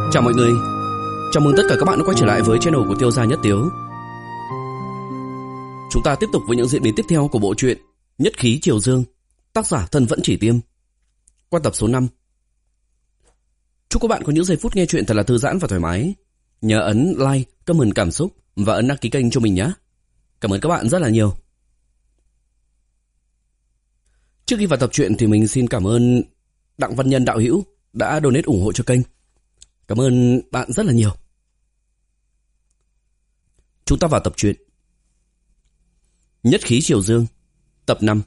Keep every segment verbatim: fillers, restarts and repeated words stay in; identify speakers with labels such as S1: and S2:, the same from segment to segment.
S1: Chào mọi người, chào mừng tất cả các bạn đã quay trở lại với channel của Tiêu Gia Nhất Tiếu. Chúng ta tiếp tục với những diễn biến tiếp theo của bộ truyện Nhất Khí Triều Dương, tác giả Thân Vẫn Chỉ Tiêm, qua tập số năm. Chúc các bạn có những giây phút nghe truyện thật là thư giãn và thoải mái. Nhớ ấn like, comment cảm xúc và ấn đăng ký kênh cho mình nhé. Cảm ơn các bạn rất là nhiều. Trước khi vào tập truyện thì mình xin cảm ơn Đặng Văn Nhân đạo hữu đã donate ủng hộ cho kênh. Cảm ơn bạn rất là nhiều. Chúng ta vào tập truyện Nhất Khí Triều Dương, tập năm.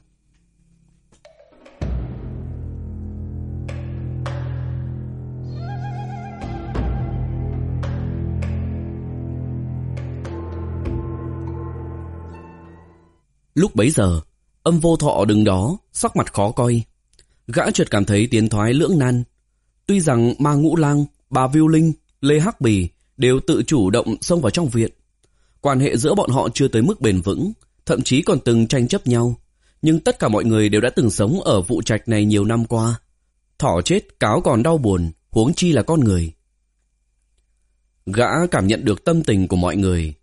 S1: Lúc bấy giờ, Âm Vô Thọ đứng đó, sắc mặt khó coi. Gã chợt cảm thấy tiến thoái lưỡng nan. Tuy rằng Ma Ngũ Lang, Bà Viu Linh, Lê Hắc Bì đều tự chủ động xông vào trong viện. Quan hệ giữa bọn họ chưa tới mức bền vững, thậm chí còn từng tranh chấp nhau. Nhưng tất cả mọi người đều đã từng sống ở vụ trạch này nhiều năm qua. Thỏ chết cáo còn đau buồn, huống chi là con người. Gã cảm nhận được tâm tình của mọi người.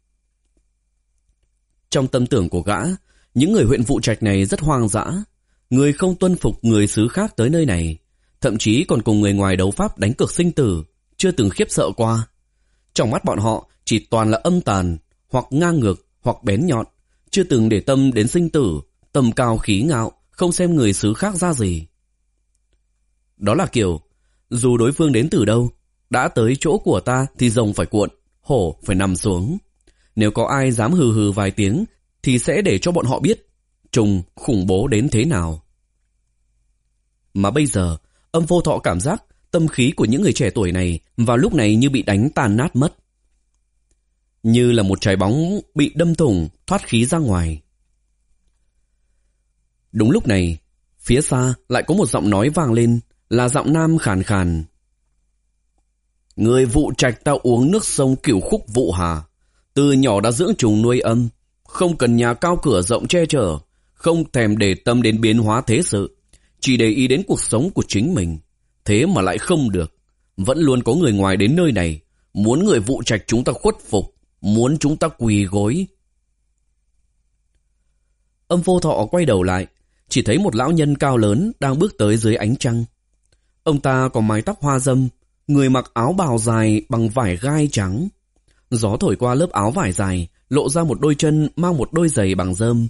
S1: Trong tâm tưởng của gã, những người huyện vụ trạch này rất hoang dã. Người không tuân phục người xứ khác tới nơi này, thậm chí còn cùng người ngoài đấu pháp đánh cược sinh tử, chưa từng khiếp sợ qua. Trong mắt bọn họ chỉ toàn là âm tàn, hoặc ngang ngược, hoặc bén nhọn, chưa từng để tâm đến sinh tử, tầm cao khí ngạo, không xem người xứ khác ra gì. Đó là kiểu, dù đối phương đến từ đâu, đã tới chỗ của ta thì rồng phải cuộn, hổ phải nằm xuống. Nếu có ai dám hừ hừ vài tiếng, thì sẽ để cho bọn họ biết trùng khủng bố đến thế nào. Mà bây giờ, Âm Vô Thọ cảm giác tâm khí của những người trẻ tuổi này vào lúc này như bị đánh tan nát mất. Như là một trái bóng bị đâm thủng, thoát khí ra ngoài. Đúng lúc này, phía xa lại có một giọng nói vang lên, là giọng nam khàn khàn. Người vụ trạch ta uống nước sông Cửu Khúc Vụ Hà, từ nhỏ đã dưỡng trùng nuôi âm, không cần nhà cao cửa rộng che chở, không thèm để tâm đến biến hóa thế sự, chỉ để ý đến cuộc sống của chính mình. Thế mà lại không được. Vẫn luôn có người ngoài đến nơi này, muốn người vụ trạch chúng ta khuất phục, muốn chúng ta quỳ gối. Âm Vô Thọ quay đầu lại, chỉ thấy một lão nhân cao lớn đang bước tới dưới ánh trăng. Ông ta có mái tóc hoa râm, người mặc áo bào dài bằng vải gai trắng. Gió thổi qua lớp áo vải dài, lộ ra một đôi chân mang một đôi giày bằng rơm.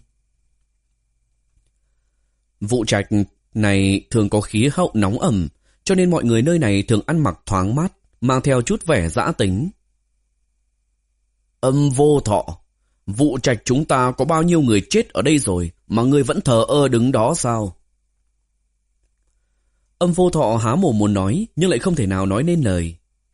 S1: Vụ trạch này thường có khí hậu nóng ẩm, cho nên mọi người nơi này thường ăn mặc thoáng mát, mang theo chút vẻ dã tính. Âm Vô Thọ, vụ trạch chúng ta có bao nhiêu người chết ở đây rồi mà ngươi vẫn thờ ơ đứng đó sao? Âm Vô Thọ há mồm muốn nói, nhưng lại không thể nào nói nên lời.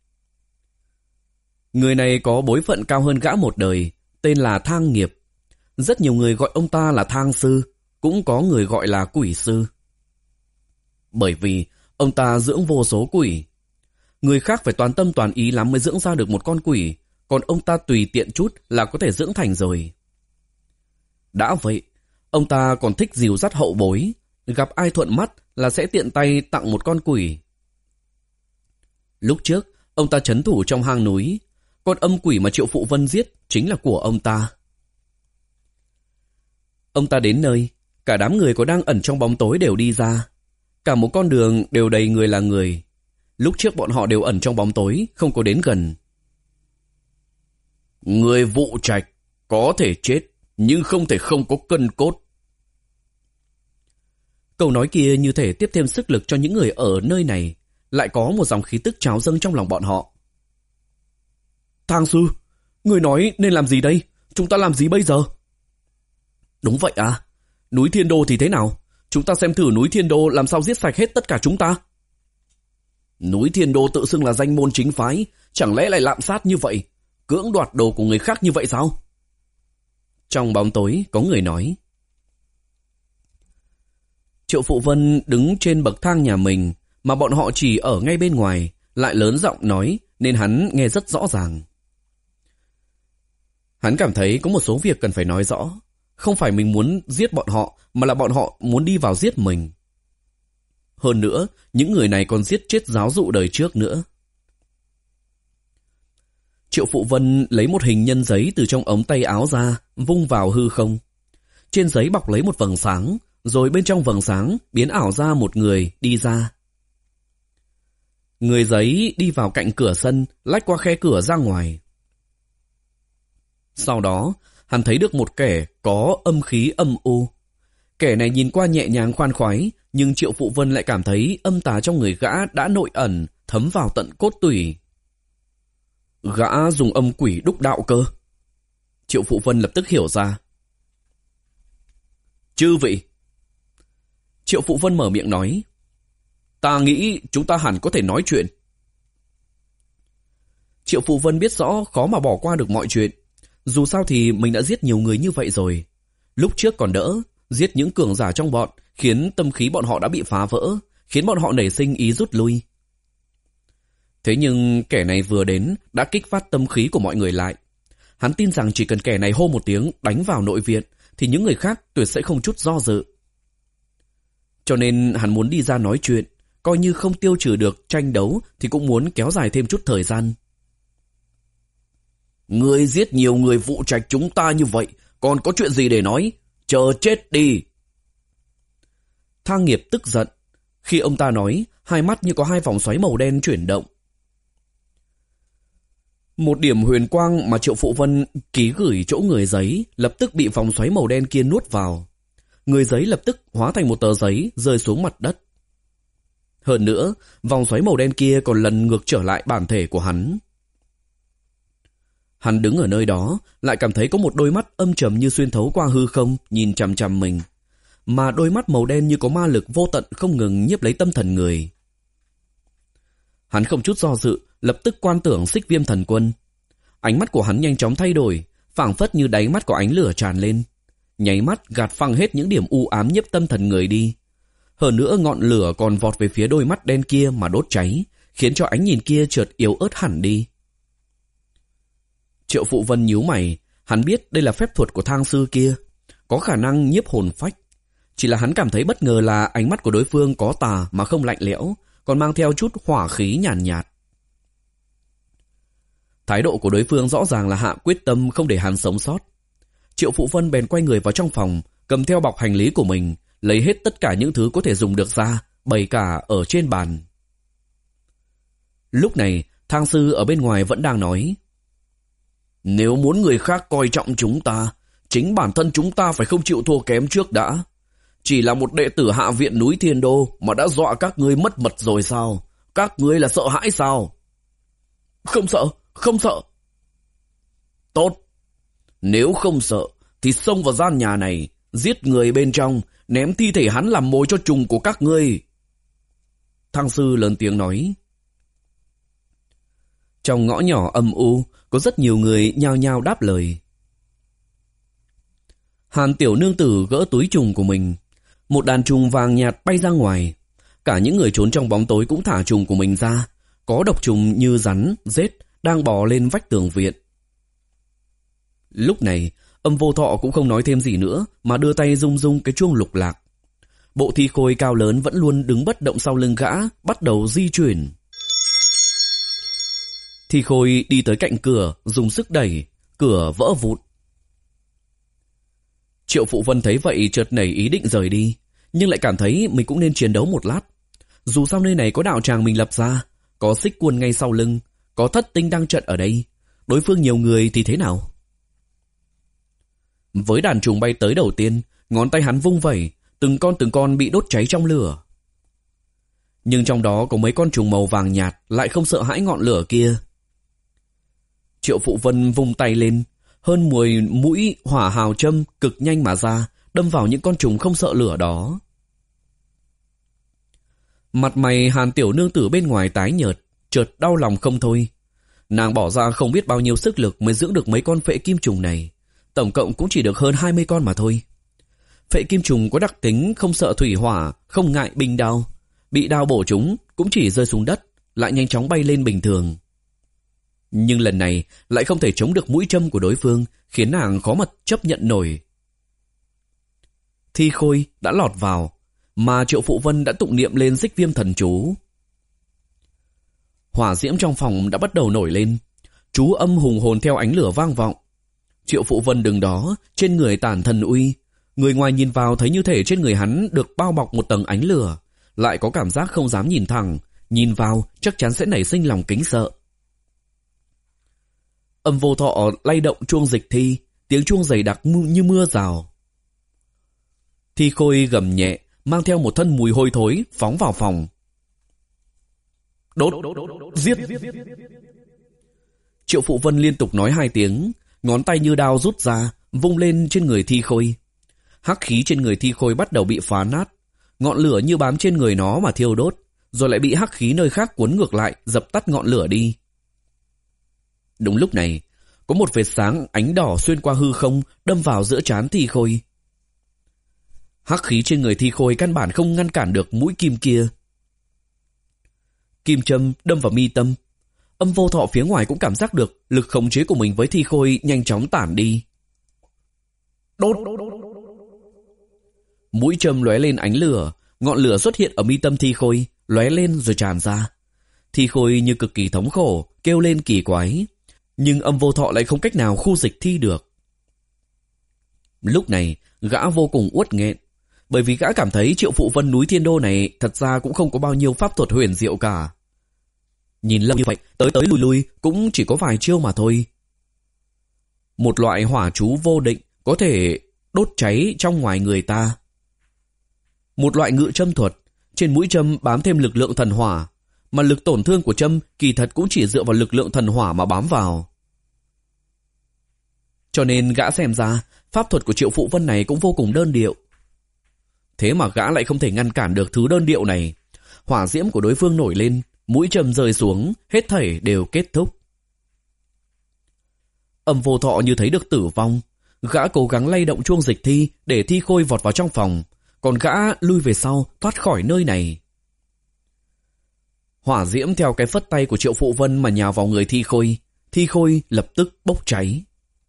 S1: Người này có bối phận cao hơn gã một đời, tên là Thang Nghiệp. Rất nhiều người gọi ông ta là Thang Sư, cũng có người gọi là Quỷ Sư. Bởi vì ông ta dưỡng vô số quỷ. Người khác phải toàn tâm toàn ý lắm mới dưỡng ra được một con quỷ, còn ông ta tùy tiện chút là có thể dưỡng thành rồi. Đã vậy, ông ta còn thích dìu dắt hậu bối, gặp ai thuận mắt là sẽ tiện tay tặng một con quỷ. Lúc trước, ông ta trấn thủ trong hang núi, con âm quỷ mà Triệu Phụ Vân giết chính là của ông ta. Ông ta đến nơi, cả đám người có đang ẩn trong bóng tối đều đi ra. Cả một con đường đều đầy người là người. Lúc trước bọn họ đều ẩn trong bóng tối, không có đến gần. Người vụ trạch có thể chết, nhưng không thể không có cân cốt. Câu nói kia như thể tiếp thêm sức lực cho những người ở nơi này. Lại có một dòng khí tức trào dâng trong lòng bọn họ. Thang Sư, người nói nên làm gì đây? Chúng ta làm gì bây giờ? Đúng vậy à? Núi Thiên Đô thì thế nào? Chúng ta xem thử núi Thiên Đô làm sao giết sạch hết tất cả chúng ta. Núi Thiên Đô tự xưng là danh môn chính phái, chẳng lẽ lại lạm sát như vậy, cưỡng đoạt đồ của người khác như vậy sao? Trong bóng tối có người nói. Triệu Phụ Vân đứng trên bậc thang nhà mình, mà bọn họ chỉ ở ngay bên ngoài, lại lớn giọng nói nên hắn nghe rất rõ ràng. Hắn cảm thấy có một số việc cần phải nói rõ. Không phải mình muốn giết bọn họ, mà là bọn họ muốn đi vào giết mình. Hơn nữa, những người này còn giết chết giáo dụ đời trước nữa. Triệu Phụ Vân lấy một hình nhân giấy từ trong ống tay áo ra, vung vào hư không. Trên giấy bọc lấy một vầng sáng, rồi bên trong vầng sáng biến ảo ra một người đi ra. Người giấy đi vào cạnh cửa sân, lách qua khe cửa ra ngoài. Sau đó, hắn thấy được một kẻ có âm khí âm u. Kẻ này nhìn qua nhẹ nhàng khoan khoái, nhưng Triệu Phụ Vân lại cảm thấy âm tà trong người gã đã nội ẩn, thấm vào tận cốt tủy. Gã dùng âm quỷ đúc đạo cơ. Triệu Phụ Vân lập tức hiểu ra. Chư vị. Triệu Phụ Vân mở miệng nói. Ta nghĩ chúng ta hẳn có thể nói chuyện. Triệu Phụ Vân biết rõ khó mà bỏ qua được mọi chuyện. Dù sao thì mình đã giết nhiều người như vậy rồi. Lúc trước còn đỡ, giết những cường giả trong bọn, khiến tâm khí bọn họ đã bị phá vỡ, khiến bọn họ nảy sinh ý rút lui. Thế nhưng kẻ này vừa đến đã kích phát tâm khí của mọi người lại. Hắn tin rằng chỉ cần kẻ này hô một tiếng đánh vào nội viện thì những người khác tuyệt sẽ không chút do dự. Cho nên hắn muốn đi ra nói chuyện, coi như không tiêu trừ được tranh đấu thì cũng muốn kéo dài thêm chút thời gian. Ngươi giết nhiều người vụ trạch chúng ta như vậy, còn có chuyện gì để nói? Chờ chết đi! Thang Nghiệp tức giận. Khi ông ta nói, hai mắt như có hai vòng xoáy màu đen chuyển động. Một điểm huyền quang mà Triệu Phụ Vân ký gửi chỗ người giấy lập tức bị vòng xoáy màu đen kia nuốt vào. Người giấy lập tức hóa thành một tờ giấy rơi xuống mặt đất. Hơn nữa, vòng xoáy màu đen kia còn lần ngược trở lại bản thể của hắn. Hắn đứng ở nơi đó, lại cảm thấy có một đôi mắt âm trầm như xuyên thấu qua hư không, nhìn chằm chằm mình. Mà đôi mắt màu đen như có ma lực vô tận không ngừng nhiếp lấy tâm thần người. Hắn không chút do dự, lập tức quan tưởng Xích Viêm Thần Quân. Ánh mắt của hắn nhanh chóng thay đổi, phảng phất như đáy mắt có ánh lửa tràn lên. Nháy mắt gạt phăng hết những điểm u ám nhiếp tâm thần người đi. Hơn nữa ngọn lửa còn vọt về phía đôi mắt đen kia mà đốt cháy, khiến cho ánh nhìn kia chợt yếu ớt hẳn đi. Triệu Phụ Vân nhíu mày, hắn biết đây là phép thuật của thang sư kia, có khả năng nhiếp hồn phách. Chỉ là hắn cảm thấy bất ngờ là ánh mắt của đối phương có tà mà không lạnh lẽo, còn mang theo chút hỏa khí nhàn nhạt, nhạt. Thái độ của đối phương rõ ràng là hạ quyết tâm không để hắn sống sót. Triệu Phụ Vân bèn quay người vào trong phòng, cầm theo bọc hành lý của mình, lấy hết tất cả những thứ có thể dùng được ra, bày cả ở trên bàn. Lúc này, thang sư ở bên ngoài vẫn đang nói. Nếu muốn người khác coi trọng chúng ta, chính bản thân chúng ta phải không chịu thua kém trước đã. Chỉ là một đệ tử hạ viện núi Thiên Đô mà đã dọa các ngươi mất mật rồi sao? Các ngươi là sợ hãi sao? Không sợ, không sợ. Tốt. Nếu không sợ, thì xông vào gian nhà này, giết người bên trong, ném thi thể hắn làm mồi cho trùng của các ngươi. Thang sư lớn tiếng nói. Trong ngõ nhỏ âm u, có rất nhiều người nhao nhao đáp lời. Hàn tiểu nương tử gỡ túi trùng của mình. Một đàn trùng vàng nhạt bay ra ngoài. Cả những người trốn trong bóng tối cũng thả trùng của mình ra. Có độc trùng như rắn, rết đang bò lên vách tường viện. Lúc này, Âm Vô Thọ cũng không nói thêm gì nữa, mà đưa tay rung rung cái chuông lục lạc. Bộ thi khôi cao lớn vẫn luôn đứng bất động sau lưng gã, bắt đầu di chuyển. Thi khôi đi tới cạnh cửa, dùng sức đẩy, cửa vỡ vụn. Triệu Phụ Vân thấy vậy chợt nảy ý định rời đi, nhưng lại cảm thấy mình cũng nên chiến đấu một lát. Dù sao nơi này có đạo tràng mình lập ra, có Xích Quân ngay sau lưng, có Thất Tinh đang trận ở đây, đối phương nhiều người thì thế nào? Với đàn trùng bay tới đầu tiên, ngón tay hắn vung vẩy, từng con từng con bị đốt cháy trong lửa. Nhưng trong đó có mấy con trùng màu vàng nhạt lại không sợ hãi ngọn lửa kia. Triệu Phụ Vân vung tay lên, hơn mười mũi hỏa hào châm cực nhanh mà ra, đâm vào những con trùng không sợ lửa đó. Mặt mày Hàn tiểu nương tử bên ngoài tái nhợt, chợt đau lòng không thôi. Nàng bỏ ra không biết bao nhiêu sức lực mới dưỡng được mấy con phệ kim trùng này, tổng cộng cũng chỉ được hơn hai mươi con mà thôi. Phệ kim trùng có đặc tính không sợ thủy hỏa, không ngại binh đao, bị đao bổ chúng cũng chỉ rơi xuống đất, lại nhanh chóng bay lên bình thường. Nhưng lần này lại không thể chống được mũi châm của đối phương, khiến nàng khó mà chấp nhận nổi. Thi khôi đã lọt vào, mà Triệu Phụ Vân đã tụng niệm lên Xích Viêm thần chú. Hỏa diễm trong phòng đã bắt đầu nổi lên, Chú âm hùng hồn theo ánh lửa vang vọng. Triệu Phụ Vân đứng đó, trên người tản thần uy. Người ngoài nhìn vào thấy như thể trên người hắn được bao bọc một tầng ánh lửa, lại có cảm giác không dám nhìn thẳng, nhìn vào chắc chắn sẽ nảy sinh lòng kính sợ. Âm Vô Thọ lay động chuông dịch thi, tiếng chuông dày đặc như mưa rào. Thi Khôi gầm nhẹ, mang theo một thân mùi hôi thối, phóng vào phòng. Đốt, giết. Triệu Phụ Vân liên tục nói hai tiếng, ngón tay như đao rút ra, vung lên trên người Thi Khôi. Hắc khí trên người Thi Khôi bắt đầu bị phá nát, ngọn lửa như bám trên người nó mà thiêu đốt, rồi lại bị hắc khí nơi khác cuốn ngược lại, dập tắt ngọn lửa đi. Đúng lúc này, có một vệt sáng ánh đỏ xuyên qua hư không, đâm vào giữa trán Thi Khôi. Hắc khí trên người Thi Khôi căn bản không ngăn cản được mũi kim kia. Kim châm đâm vào mi tâm. Âm Vô Thọ phía ngoài cũng cảm giác được lực khống chế của mình với Thi Khôi nhanh chóng tản đi. Đốt! Mũi châm lóe lên ánh lửa, ngọn lửa xuất hiện ở mi tâm Thi Khôi, lóe lên rồi tràn ra. Thi Khôi như cực kỳ thống khổ, kêu lên kỳ quái, nhưng Âm Vô Thọ lại không cách nào khu dịch thi được. Lúc này, gã vô cùng uất nghẹn, bởi vì gã cảm thấy Triệu Phụ Vân núi Thiên Đô này thật ra cũng không có bao nhiêu pháp thuật huyền diệu cả. Nhìn lâu như vậy, tới tới lui lui cũng chỉ có vài chiêu mà thôi. Một loại hỏa chú vô định có thể đốt cháy trong ngoài người ta. Một loại ngự châm thuật, trên mũi châm bám thêm lực lượng thần hỏa, mà lực tổn thương của châm kỳ thật cũng chỉ dựa vào lực lượng thần hỏa mà bám vào. Cho nên gã xem ra, pháp thuật của Triệu Phụ Vân này cũng vô cùng đơn điệu. Thế mà gã lại không thể ngăn cản được thứ đơn điệu này. Hỏa diễm của đối phương nổi lên, mũi châm rơi xuống, hết thảy đều kết thúc. Âm Vô Thọ như thấy được tử vong, gã cố gắng lay động chuông dịch thi để Thi Khôi vọt vào trong phòng, còn gã lui về sau thoát khỏi nơi này. Hỏa diễm theo cái phất tay của Triệu Phụ Vân mà nhào vào người Thi Khôi, Thi Khôi lập tức bốc cháy.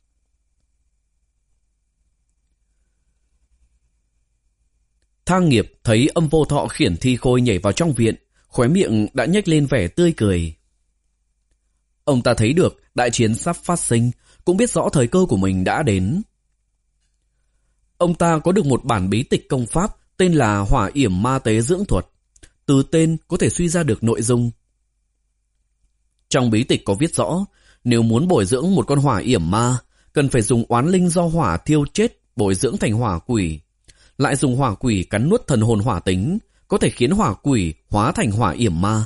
S1: Thang Nghiệp thấy Âm Vô Thọ khiển Thi Khôi nhảy vào trong viện, khóe miệng đã nhếch lên vẻ tươi cười. Ông ta thấy được đại chiến sắp phát sinh, cũng biết rõ thời cơ của mình đã đến. Ông ta có được một bản bí tịch công pháp tên là Hỏa Yểm Ma Tế Dưỡng Thuật. Từ tên có thể suy ra được nội dung. Trong bí tịch có viết rõ, nếu muốn bồi dưỡng một con hỏa yểm ma, cần phải dùng oán linh do hỏa thiêu chết bồi dưỡng thành hỏa quỷ. Lại dùng hỏa quỷ cắn nuốt thần hồn hỏa tính, có thể khiến hỏa quỷ hóa thành hỏa yểm ma.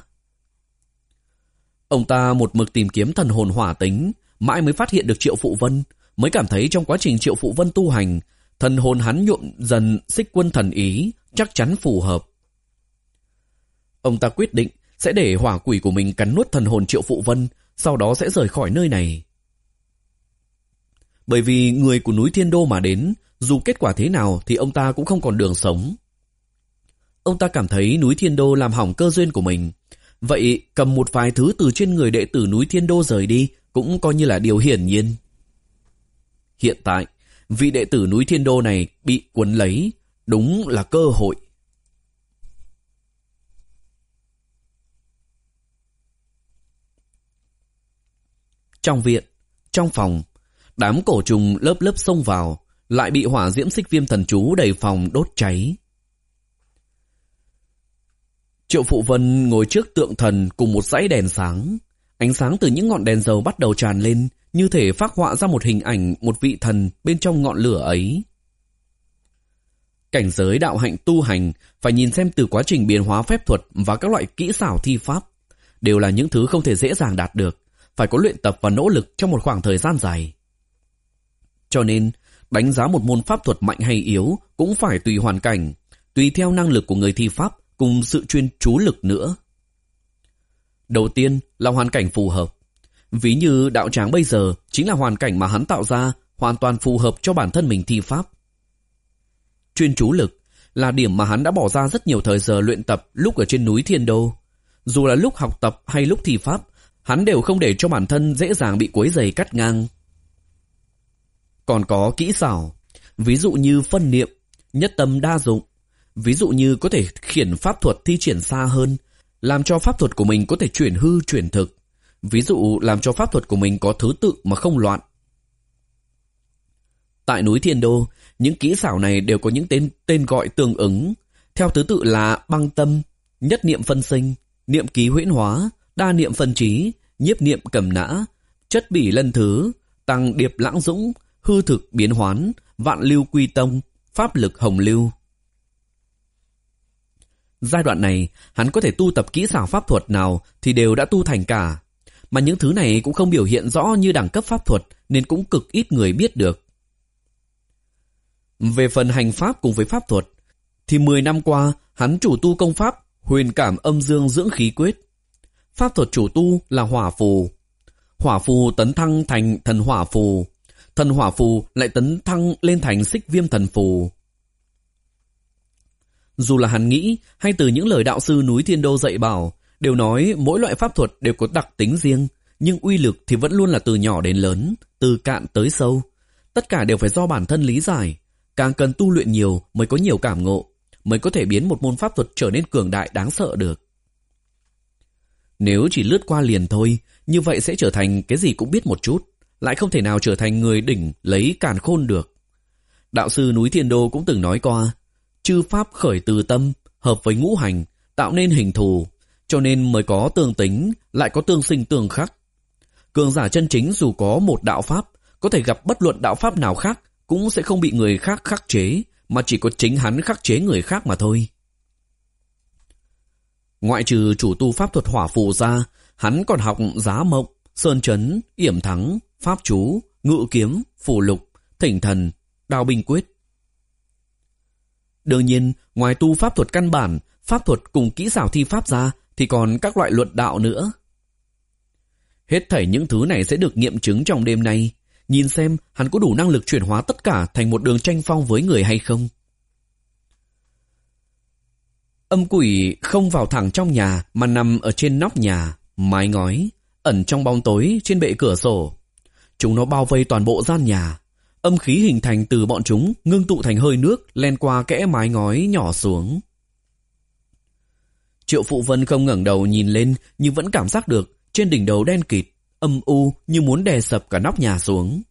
S1: Ông ta một mực tìm kiếm thần hồn hỏa tính, mãi mới phát hiện được Triệu Phụ Vân, mới cảm thấy trong quá trình Triệu Phụ Vân tu hành, thần hồn hắn nhuộm dần xích quân thần ý, chắc chắn phù hợp. Ông ta quyết định sẽ để hỏa quỷ của mình cắn nuốt thần hồn Triệu Phụ Vân, sau đó sẽ rời khỏi nơi này. Bởi vì người của núi Thiên Đô mà đến, dù kết quả thế nào thì ông ta cũng không còn đường sống. Ông ta cảm thấy núi Thiên Đô làm hỏng cơ duyên của mình, vậy cầm một vài thứ từ trên người đệ tử núi Thiên Đô rời đi cũng coi như là điều hiển nhiên. Hiện tại, vị đệ tử núi Thiên Đô này bị cuốn lấy, đúng là cơ hội. Trong viện, trong phòng, đám cổ trùng lớp lớp xông vào, lại bị hỏa diễm xích viêm thần chú đầy phòng đốt cháy. Triệu Phụ Vân ngồi trước tượng thần cùng một dãy đèn sáng. Ánh sáng từ những ngọn đèn dầu bắt đầu tràn lên, như thể phác họa ra một hình ảnh một vị thần bên trong ngọn lửa ấy. Cảnh giới đạo hạnh tu hành phải nhìn xem từ quá trình biến hóa phép thuật và các loại kỹ xảo thi pháp, đều là những thứ không thể dễ dàng đạt được, phải có luyện tập và nỗ lực trong một khoảng thời gian dài. Cho nên, đánh giá một môn pháp thuật mạnh hay yếu cũng phải tùy hoàn cảnh, tùy theo năng lực của người thi pháp cùng sự chuyên chú lực nữa. Đầu tiên là hoàn cảnh phù hợp. Ví như đạo tràng bây giờ chính là hoàn cảnh mà hắn tạo ra, hoàn toàn phù hợp cho bản thân mình thi pháp. Chuyên chú lực là điểm mà hắn đã bỏ ra rất nhiều thời giờ luyện tập lúc ở trên núi Thiên Đô. Dù là lúc học tập hay lúc thi pháp, hắn đều không để cho bản thân dễ dàng bị quấy rầy cắt ngang. Còn có kỹ xảo, ví dụ như phân niệm, nhất tâm đa dụng, ví dụ như có thể khiển pháp thuật thi triển xa hơn, làm cho pháp thuật của mình có thể chuyển hư chuyển thực, Ví dụ làm cho pháp thuật của mình có thứ tự mà không loạn. Tại núi Thiên Đô, những kỹ xảo này đều có những tên, tên gọi tương ứng, theo thứ tự là băng tâm, nhất niệm phân sinh, niệm ký huyễn hóa, đa niệm phân trí, nhiếp niệm cầm nã, chất bỉ lân thứ, tăng điệp lãng dũng, hư thực biến hoán, vạn lưu quy tông, pháp lực hồng lưu. Giai đoạn này, hắn có thể tu tập kỹ xảo pháp thuật nào thì đều đã tu thành cả. Mà những thứ này cũng không biểu hiện rõ như đẳng cấp pháp thuật nên cũng cực ít người biết được. Về phần hành pháp cùng với pháp thuật, thì mười năm qua hắn chủ tu công pháp huyền cảm âm dương dưỡng khí quyết. Pháp thuật chủ tu là hỏa phù. Hỏa phù tấn thăng thành thần hỏa phù. Thần hỏa phù lại tấn thăng lên thành xích viêm thần phù. Dù là hắn nghĩ hay từ những lời đạo sư núi Thiên Đô dạy bảo, đều nói mỗi loại pháp thuật đều có đặc tính riêng, nhưng uy lực thì vẫn luôn là từ nhỏ đến lớn, từ cạn tới sâu. Tất cả đều phải do bản thân lý giải. Càng cần tu luyện nhiều mới có nhiều cảm ngộ, mới có thể biến một môn pháp thuật trở nên cường đại đáng sợ được. Nếu chỉ lướt qua liền thôi, như vậy sẽ trở thành cái gì cũng biết một chút, lại không thể nào trở thành người đỉnh lấy càn khôn được. Đạo sư núi Thiên Đô cũng từng nói qua, chư pháp khởi từ tâm, hợp với ngũ hành, tạo nên hình thù, cho nên mới có tương tính, lại có tương sinh tương khắc. Cường giả chân chính dù có một đạo pháp, có thể gặp bất luận đạo pháp nào khác, cũng sẽ không bị người khác khắc chế, mà chỉ có chính hắn khắc chế người khác mà thôi. Ngoại trừ chủ tu pháp thuật hỏa phù ra, hắn còn học giá mộng, sơn chấn, yểm thắng, pháp chú, ngự kiếm, phù lục, thỉnh thần, đao binh quyết. Đương nhiên, ngoài tu pháp thuật căn bản, pháp thuật cùng kỹ xảo thi pháp ra, thì còn các loại luận đạo nữa. Hết thảy những thứ này sẽ được nghiệm chứng trong đêm nay. Nhìn xem hắn có đủ năng lực chuyển hóa tất cả thành một đường tranh phong với người hay không. Âm quỷ không vào thẳng trong nhà mà nằm ở trên nóc nhà, mái ngói, ẩn trong bóng tối trên bệ cửa sổ. Chúng nó bao vây toàn bộ gian nhà. Âm khí hình thành từ bọn chúng ngưng tụ thành hơi nước len qua kẽ mái ngói nhỏ xuống. Triệu Phụ Vân không ngẩng đầu nhìn lên nhưng vẫn cảm giác được trên đỉnh đầu đen kịt, âm u như muốn đè sập cả nóc nhà xuống.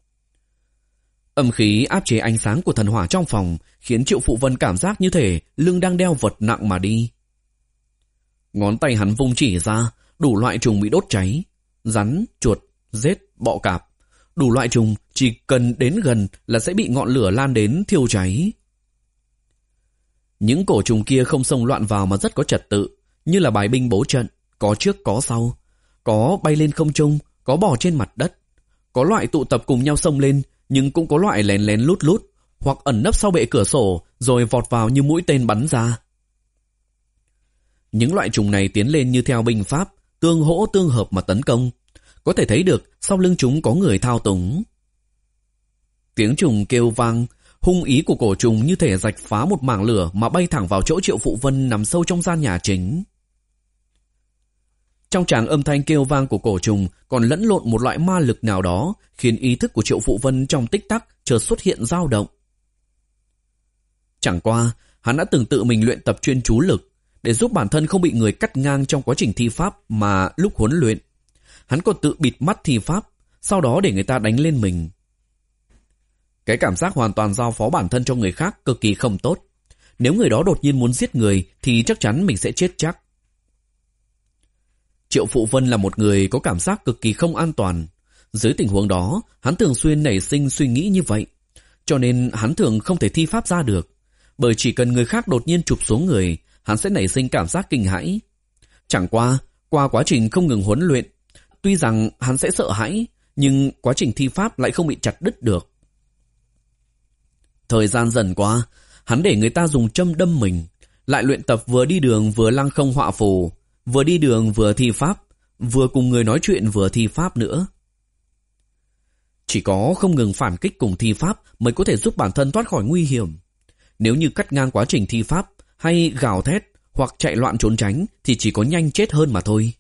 S1: Âm khí áp chế ánh sáng của thần hỏa trong phòng, khiến Triệu Phụ Vân cảm giác như thể lưng đang đeo vật nặng mà đi. Ngón tay hắn vung chỉ ra, đủ loại trùng bị đốt cháy. Rắn, chuột, rết, bọ cạp. Đủ loại trùng chỉ cần đến gần là sẽ bị ngọn lửa lan đến thiêu cháy. Những cổ trùng kia không xông loạn vào mà rất có trật tự, như là bài binh bố trận, có trước có sau. Có bay lên không trung, có bò trên mặt đất. Có loại tụ tập cùng nhau xông lên, nhưng cũng có loại lén lén lút lút, hoặc ẩn nấp sau bệ cửa sổ, rồi vọt vào như mũi tên bắn ra. Những loại trùng này tiến lên như theo binh pháp, tương hỗ tương hợp mà tấn công. Có thể thấy được sau lưng chúng có người thao túng. Tiếng trùng kêu vang, hung ý của cổ trùng như thể rạch phá một mảng lửa mà bay thẳng vào chỗ Triệu Phụ Vân nằm sâu trong gian nhà chính. Trong tràng âm thanh kêu vang của cổ trùng còn lẫn lộn một loại ma lực nào đó, khiến ý thức của Triệu Phụ Vân trong tích tắc chợt xuất hiện dao động. Chẳng qua, hắn đã từng tự mình luyện tập chuyên chú lực để giúp bản thân không bị người cắt ngang trong quá trình thi pháp mà lúc huấn luyện. Hắn còn tự bịt mắt thi pháp, sau đó để người ta đánh lên mình. Cái cảm giác hoàn toàn giao phó bản thân cho người khác cực kỳ không tốt. Nếu người đó đột nhiên muốn giết người thì chắc chắn mình sẽ chết chắc. Triệu Phụ Vân là một người có cảm giác cực kỳ không an toàn. Dưới tình huống đó, hắn thường xuyên nảy sinh suy nghĩ như vậy. Cho nên hắn thường không thể thi pháp ra được. Bởi chỉ cần người khác đột nhiên chụp xuống người, hắn sẽ nảy sinh cảm giác kinh hãi. Chẳng qua, qua quá trình không ngừng huấn luyện, tuy rằng hắn sẽ sợ hãi, nhưng quá trình thi pháp lại không bị chặt đứt được. Thời gian dần qua, hắn để người ta dùng châm đâm mình, lại luyện tập vừa đi đường vừa lăng không họa phù, vừa đi đường vừa thi pháp, vừa cùng người nói chuyện vừa thi pháp nữa. Chỉ có không ngừng phản kích cùng thi pháp mới có thể giúp bản thân thoát khỏi nguy hiểm. Nếu như cắt ngang quá trình thi pháp, hay gào thét, hoặc chạy loạn trốn tránh, thì chỉ có nhanh chết hơn mà thôi.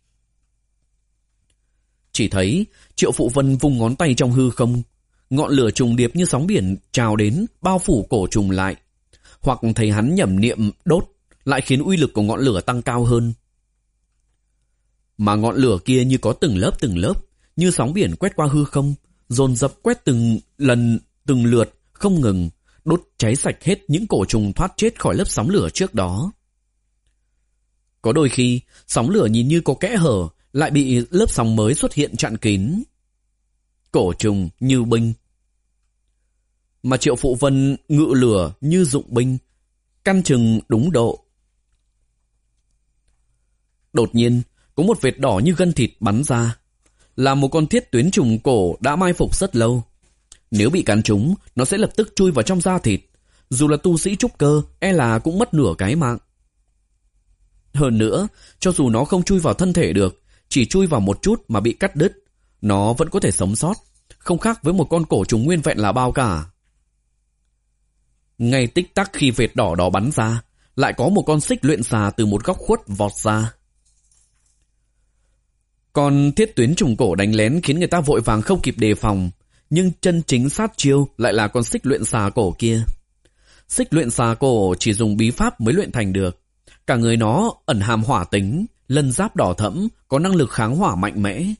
S1: Chỉ thấy Triệu Phụ Vân vung ngón tay trong hư không, ngọn lửa trùng điệp như sóng biển trào đến, bao phủ cổ trùng lại. Hoặc thấy hắn nhẩm niệm đốt, lại khiến uy lực của ngọn lửa tăng cao hơn. Mà ngọn lửa kia như có từng lớp từng lớp, như sóng biển quét qua hư không, dồn dập quét từng lần, từng lượt, không ngừng, đốt cháy sạch hết những cổ trùng thoát chết khỏi lớp sóng lửa trước đó. Có đôi khi, sóng lửa nhìn như có kẽ hở, lại bị lớp sóng mới xuất hiện chặn kín. Cổ trùng như binh. Mà Triệu Phụ Vân ngự lửa như dụng binh, căn chừng đúng độ. Đột nhiên, có một vệt đỏ như gân thịt bắn ra, là một con thiết tuyến trùng cổ đã mai phục rất lâu. Nếu bị cắn trúng, nó sẽ lập tức chui vào trong da thịt. Dù là tu sĩ trúc cơ, e là cũng mất nửa cái mạng. Hơn nữa, cho dù nó không chui vào thân thể được, chỉ chui vào một chút mà bị cắt đứt, nó vẫn có thể sống sót, không khác với một con cổ trùng nguyên vẹn là bao cả. Ngay tích tắc khi vệt đỏ đó bắn ra, lại có một con xích luyện xà từ một góc khuất vọt ra. Con thiết tuyến trùng cổ đánh lén khiến người ta vội vàng không kịp đề phòng, nhưng chân chính sát chiêu lại là con xích luyện xà cổ kia. Xích luyện xà cổ chỉ dùng bí pháp mới luyện thành được. Cả người nó ẩn hàm hỏa tính, lân giáp đỏ thẫm, có năng lực kháng hỏa mạnh mẽ.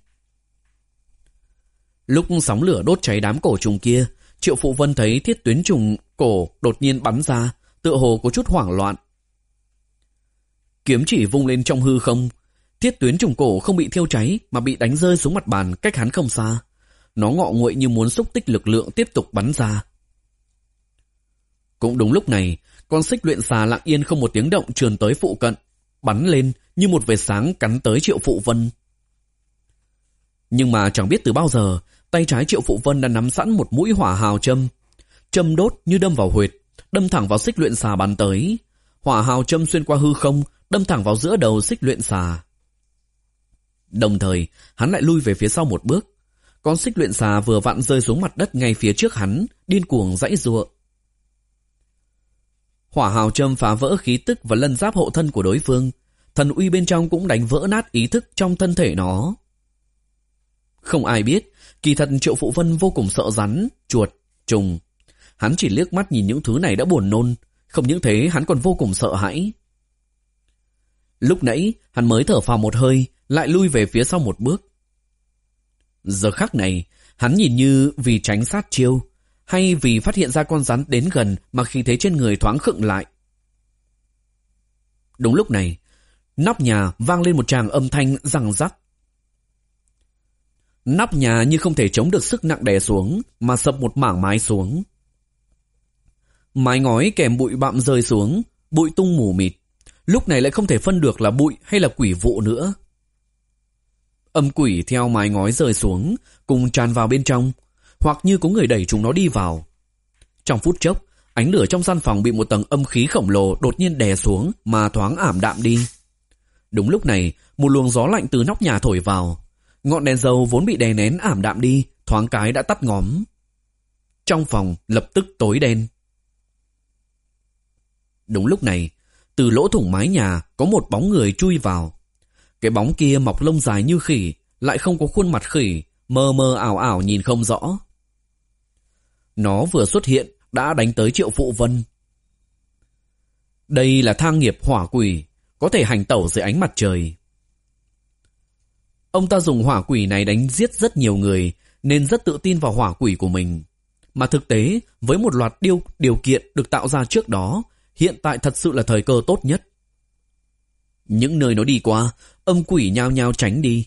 S1: Lúc sóng lửa đốt cháy đám cổ trùng kia, Triệu Phụ Vân thấy thiết tuyến trùng cổ đột nhiên bắn ra, tựa hồ có chút hoảng loạn. Kiếm chỉ vung lên trong hư không, thiết tuyến trùng cổ không bị thiêu cháy mà bị đánh rơi xuống mặt bàn cách hắn không xa. Nó ngọ nguậy như muốn xúc tích lực lượng tiếp tục bắn ra. Cũng đúng lúc này, con xích luyện xà lặng yên không một tiếng động trườn tới phụ cận, bắn lên như một vệt sáng cắn tới Triệu Phụ Vân. Nhưng mà chẳng biết từ bao giờ, tay trái Triệu Phụ Vân đã nắm sẵn một mũi hỏa hào châm. Châm đốt như đâm vào huyệt, đâm thẳng vào xích luyện xà bắn tới. Hỏa hào châm xuyên qua hư không, đâm thẳng vào giữa đầu xích luyện xà. Đồng thời, hắn lại lui về phía sau một bước. Con xích luyện xà vừa vặn rơi xuống mặt đất ngay phía trước hắn, điên cuồng giãy giụa. Hỏa hào châm phá vỡ khí tức và lân giáp hộ thân của đối phương, thần uy bên trong cũng đánh vỡ nát ý thức trong thân thể nó. Không ai biết, kỳ thật Triệu Phụ Vân vô cùng sợ rắn, chuột, trùng. Hắn chỉ liếc mắt nhìn những thứ này đã buồn nôn, không những thế hắn còn vô cùng sợ hãi. Lúc nãy, hắn mới thở phào một hơi, lại lui về phía sau một bước. Giờ khắc này, hắn nhìn như vì tránh sát chiêu, hay vì phát hiện ra con rắn đến gần mà khí thế trên người thoáng khựng lại. Đúng lúc này, nóc nhà vang lên một tràng âm thanh răng rắc. Nóc nhà như không thể chống được sức nặng đè xuống mà sập một mảng mái xuống. Mái ngói kèm bụi bặm rơi xuống, bụi tung mù mịt. Lúc này lại không thể phân được là bụi hay là quỷ vụ nữa. Âm quỷ theo mái ngói rơi xuống, cùng tràn vào bên trong, hoặc như có người đẩy chúng nó đi vào. Trong phút chốc, ánh lửa trong gian phòng bị một tầng âm khí khổng lồ đột nhiên đè xuống mà thoáng ảm đạm đi. Đúng lúc này, một luồng gió lạnh từ nóc nhà thổi vào. Ngọn đèn dầu vốn bị đè nén ảm đạm đi, thoáng cái đã tắt ngóm. Trong phòng lập tức tối đen. Đúng lúc này, từ lỗ thủng mái nhà có một bóng người chui vào. Cái bóng kia mọc lông dài như khỉ, lại không có khuôn mặt khỉ, mơ mơ ảo ảo nhìn không rõ. Nó vừa xuất hiện đã đánh tới Triệu Phụ Vân. Đây là thang nghiệp hỏa quỷ, có thể hành tẩu dưới ánh mặt trời. Ông ta dùng hỏa quỷ này đánh giết rất nhiều người, nên rất tự tin vào hỏa quỷ của mình. Mà thực tế, với một loạt điều, điều kiện được tạo ra trước đó, hiện tại thật sự là thời cơ tốt nhất. Những nơi nó đi qua, âm quỷ nhao nhao tránh đi.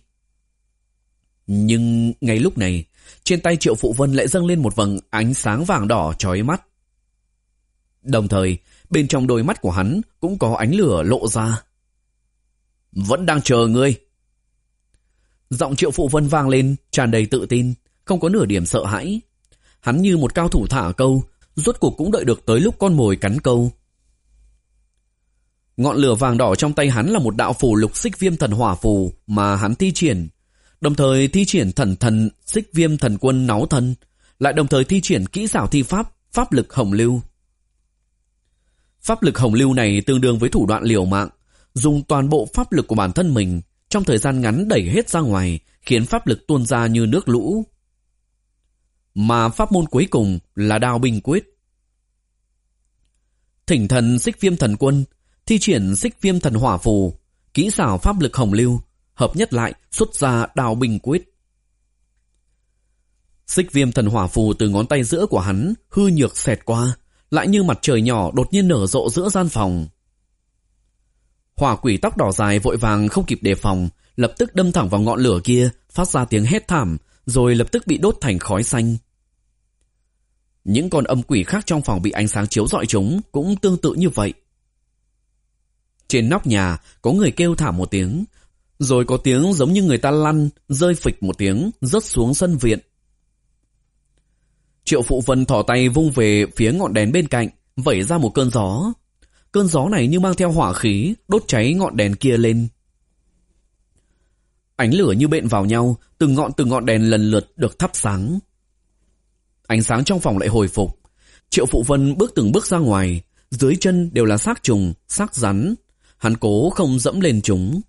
S1: Nhưng ngay lúc này, trên tay Triệu Phụ Vân lại dâng lên một vầng ánh sáng vàng đỏ chói mắt. Đồng thời, bên trong đôi mắt của hắn cũng có ánh lửa lộ ra. Vẫn đang chờ ngươi. Giọng Triệu Phụ Vân vang lên, tràn đầy tự tin, không có nửa điểm sợ hãi. Hắn như một cao thủ thả câu, rốt cuộc cũng đợi được tới lúc con mồi cắn câu. Ngọn lửa vàng đỏ trong tay hắn là một đạo phù lục xích viêm thần hỏa phù mà hắn thi triển, đồng thời thi triển thần thần xích viêm thần quân náu thân, lại đồng thời thi triển kỹ xảo thi pháp pháp lực hồng lưu. Pháp lực hồng lưu này tương đương với thủ đoạn liều mạng, dùng toàn bộ pháp lực của bản thân mình trong thời gian ngắn đẩy hết ra ngoài, khiến pháp lực tuôn ra như nước lũ. Mà pháp môn cuối cùng là đao binh quyết. Thỉnh thần xích viêm thần quân, thi triển xích viêm thần hỏa phù, kỹ xảo pháp lực hồng lưu, hợp nhất lại xuất ra đào bình quyết. Xích viêm thần hỏa phù từ ngón tay giữa của hắn hư nhược xẹt qua, lại như mặt trời nhỏ đột nhiên nở rộ giữa gian phòng. Hỏa quỷ tóc đỏ dài vội vàng không kịp đề phòng, lập tức đâm thẳng vào ngọn lửa kia, phát ra tiếng hét thảm, rồi lập tức bị đốt thành khói xanh. Những con âm quỷ khác trong phòng bị ánh sáng chiếu rọi chúng cũng tương tự như vậy. Trên nóc nhà có người kêu thảm một tiếng, rồi có tiếng giống như người ta lăn, rơi phịch một tiếng, rớt xuống sân viện. Triệu Phụ Vân thò tay vung về phía ngọn đèn bên cạnh, vẩy ra một cơn gió. Cơn gió này như mang theo hỏa khí, đốt cháy ngọn đèn kia lên. Ánh lửa như bện vào nhau, từng ngọn từng ngọn đèn lần lượt được thắp sáng. Ánh sáng trong phòng lại hồi phục. Triệu Phụ Vân bước từng bước ra ngoài, dưới chân đều là xác trùng, xác rắn. Hắn cố không dẫm lên chúng.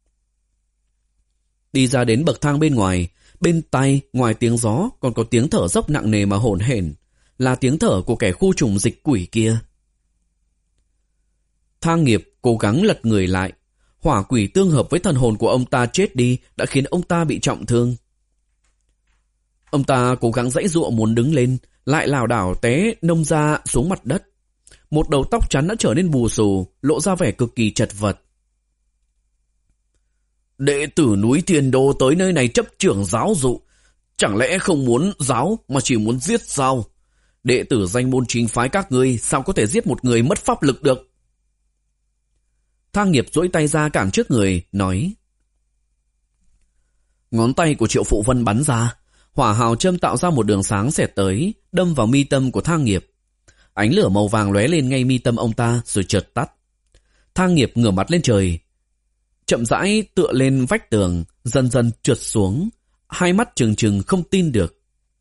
S1: Đi ra đến bậc thang bên ngoài, bên tai ngoài tiếng gió còn có tiếng thở dốc nặng nề mà hổn hển, là tiếng thở của kẻ khu trùng dịch quỷ kia. Thang Nghiệp cố gắng lật người lại. Hỏa quỷ tương hợp với thần hồn của ông ta chết đi đã khiến ông ta bị trọng thương. Ông ta cố gắng giãy giụa muốn đứng lên, lại lảo đảo té nông ra xuống mặt đất. Một đầu tóc trắng đã trở nên bù xù, lộ ra vẻ cực kỳ chật vật. Đệ tử núi Thiên Đô tới nơi này chấp trưởng giáo dụ, chẳng lẽ không muốn giáo mà chỉ muốn giết sao? Đệ tử danh môn chính phái các ngươi sao có thể giết một người mất pháp lực được? Thang Nghiệp duỗi tay ra cản trước người, nói. Ngón tay của Triệu Phụ Vân bắn ra, hỏa hào châm tạo ra một đường sáng xẹt tới, đâm vào mi tâm của Thang Nghiệp. Ánh lửa màu vàng lóe lên ngay mi tâm ông ta rồi chợt tắt. Thang Nghiệp ngửa mặt lên trời, chậm rãi tựa lên vách tường, dần dần trượt xuống, hai mắt trừng trừng không tin được.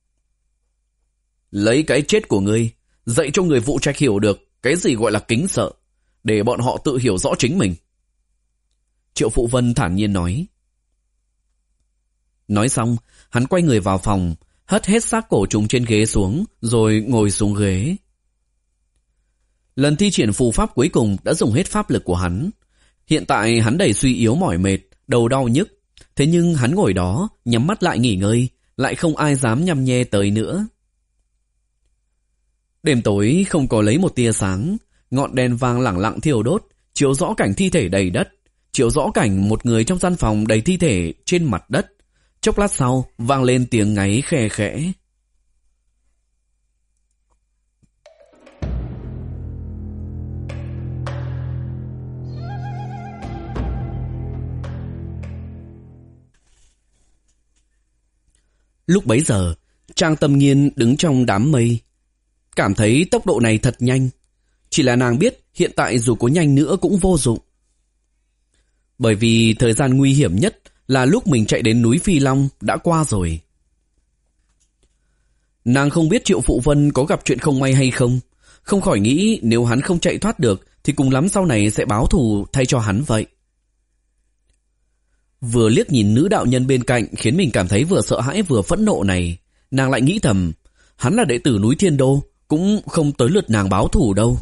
S1: Lấy cái chết của ngươi, dạy cho người phụ trách hiểu được cái gì gọi là kính sợ, để bọn họ tự hiểu rõ chính mình. Triệu Phụ Vân thản nhiên nói. Nói xong, hắn quay người vào phòng, hất hết xác cổ trùng trên ghế xuống, rồi ngồi xuống ghế. Lần thi triển phù pháp cuối cùng đã dùng hết pháp lực của hắn. Hiện tại hắn đầy suy yếu mỏi mệt, đầu đau nhức. Thế nhưng hắn ngồi đó, nhắm mắt lại nghỉ ngơi, lại không ai dám nhăm nhe tới nữa. Đêm tối không có lấy một tia sáng, ngọn đèn vàng lẳng lặng thiêu đốt, chiếu rõ cảnh thi thể đầy đất, chiếu rõ cảnh một người trong gian phòng đầy thi thể trên mặt đất. Chốc lát sau, vang lên tiếng ngáy khe khẽ. Lúc bấy giờ, Trang Tâm Nghiên đứng trong đám mây, cảm thấy tốc độ này thật nhanh. Chỉ là nàng biết hiện tại dù có nhanh nữa cũng vô dụng. Bởi vì thời gian nguy hiểm nhất là lúc mình chạy đến núi Phi Long đã qua rồi. Nàng không biết Triệu Phụ Vân có gặp chuyện không may hay không, không khỏi nghĩ nếu hắn không chạy thoát được thì cùng lắm sau này sẽ báo thù thay cho hắn vậy. Vừa liếc nhìn nữ đạo nhân bên cạnh khiến mình cảm thấy vừa sợ hãi vừa phẫn nộ này, nàng lại nghĩ thầm, hắn là đệ tử núi Thiên Đô, cũng không tới lượt nàng báo thù đâu.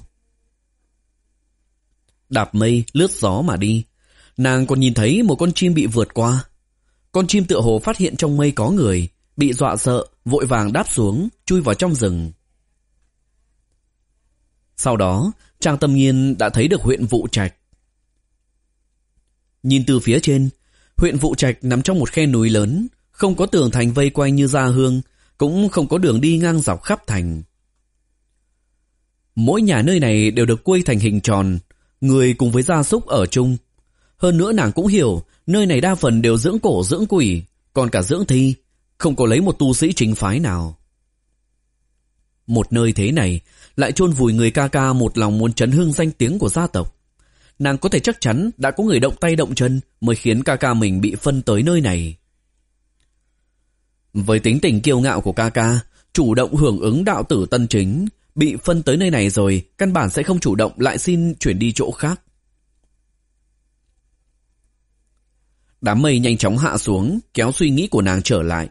S1: Đạp mây lướt gió mà đi, nàng còn nhìn thấy một con chim bị vượt qua. Con chim tựa hồ phát hiện trong mây có người, bị dọa sợ, vội vàng đáp xuống, chui vào trong rừng. Sau đó, Trang Tâm Nghiên đã thấy được huyện Vụ Trạch. Nhìn từ phía trên, huyện Vụ Trạch nằm trong một khe núi lớn, không có tường thành vây quanh như Gia Hương, cũng không có đường đi ngang dọc khắp thành. Mỗi nhà nơi này đều được quây thành hình tròn, người cùng với gia súc ở chung. Hơn nữa nàng cũng hiểu, nơi này đa phần đều dưỡng cổ dưỡng quỷ, còn cả dưỡng thi, không có lấy một tu sĩ chính phái nào. Một nơi thế này lại chôn vùi người ca ca một lòng muốn chấn hưng danh tiếng của gia tộc. Nàng có thể chắc chắn đã có người động tay động chân mới khiến ca ca mình bị phân tới nơi này. Với tính tình kiêu ngạo của ca ca, chủ động hưởng ứng đạo tử tân chính, bị phân tới nơi này rồi, căn bản sẽ không chủ động lại xin chuyển đi chỗ khác. Đám mây nhanh chóng hạ xuống, kéo suy nghĩ của nàng trở lại.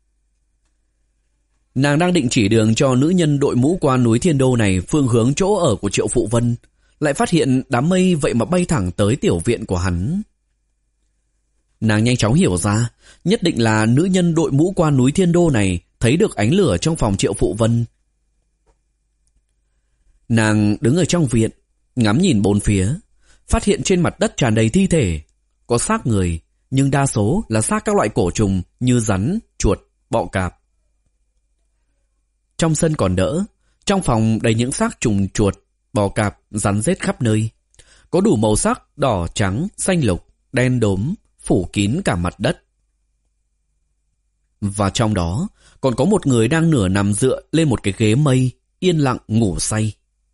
S1: Nàng đang định chỉ đường cho nữ nhân đội mũ quan núi Thiên Đô này phương hướng chỗ ở của Triệu Phụ Vân, lại phát hiện đám mây vậy mà bay thẳng tới tiểu viện của hắn. Nàng nhanh chóng hiểu ra, nhất định là nữ nhân đội mũ quan núi Thiên Đô này thấy được ánh lửa trong phòng Triệu Phụ Vân. Nàng đứng ở trong viện, ngắm nhìn bốn phía, phát hiện trên mặt đất tràn đầy thi thể, có xác người, nhưng đa số là xác các loại cổ trùng như rắn, chuột, bọ cạp. Trong sân còn đỡ, trong phòng đầy những xác trùng chuột, bọ cạp, rắn rết khắp nơi. Có đủ màu sắc đỏ, trắng, xanh lục, đen đốm, phủ kín cả mặt đất. Và trong đó còn có một người đang nửa nằm dựa lên một cái ghế mây, yên lặng ngủ say.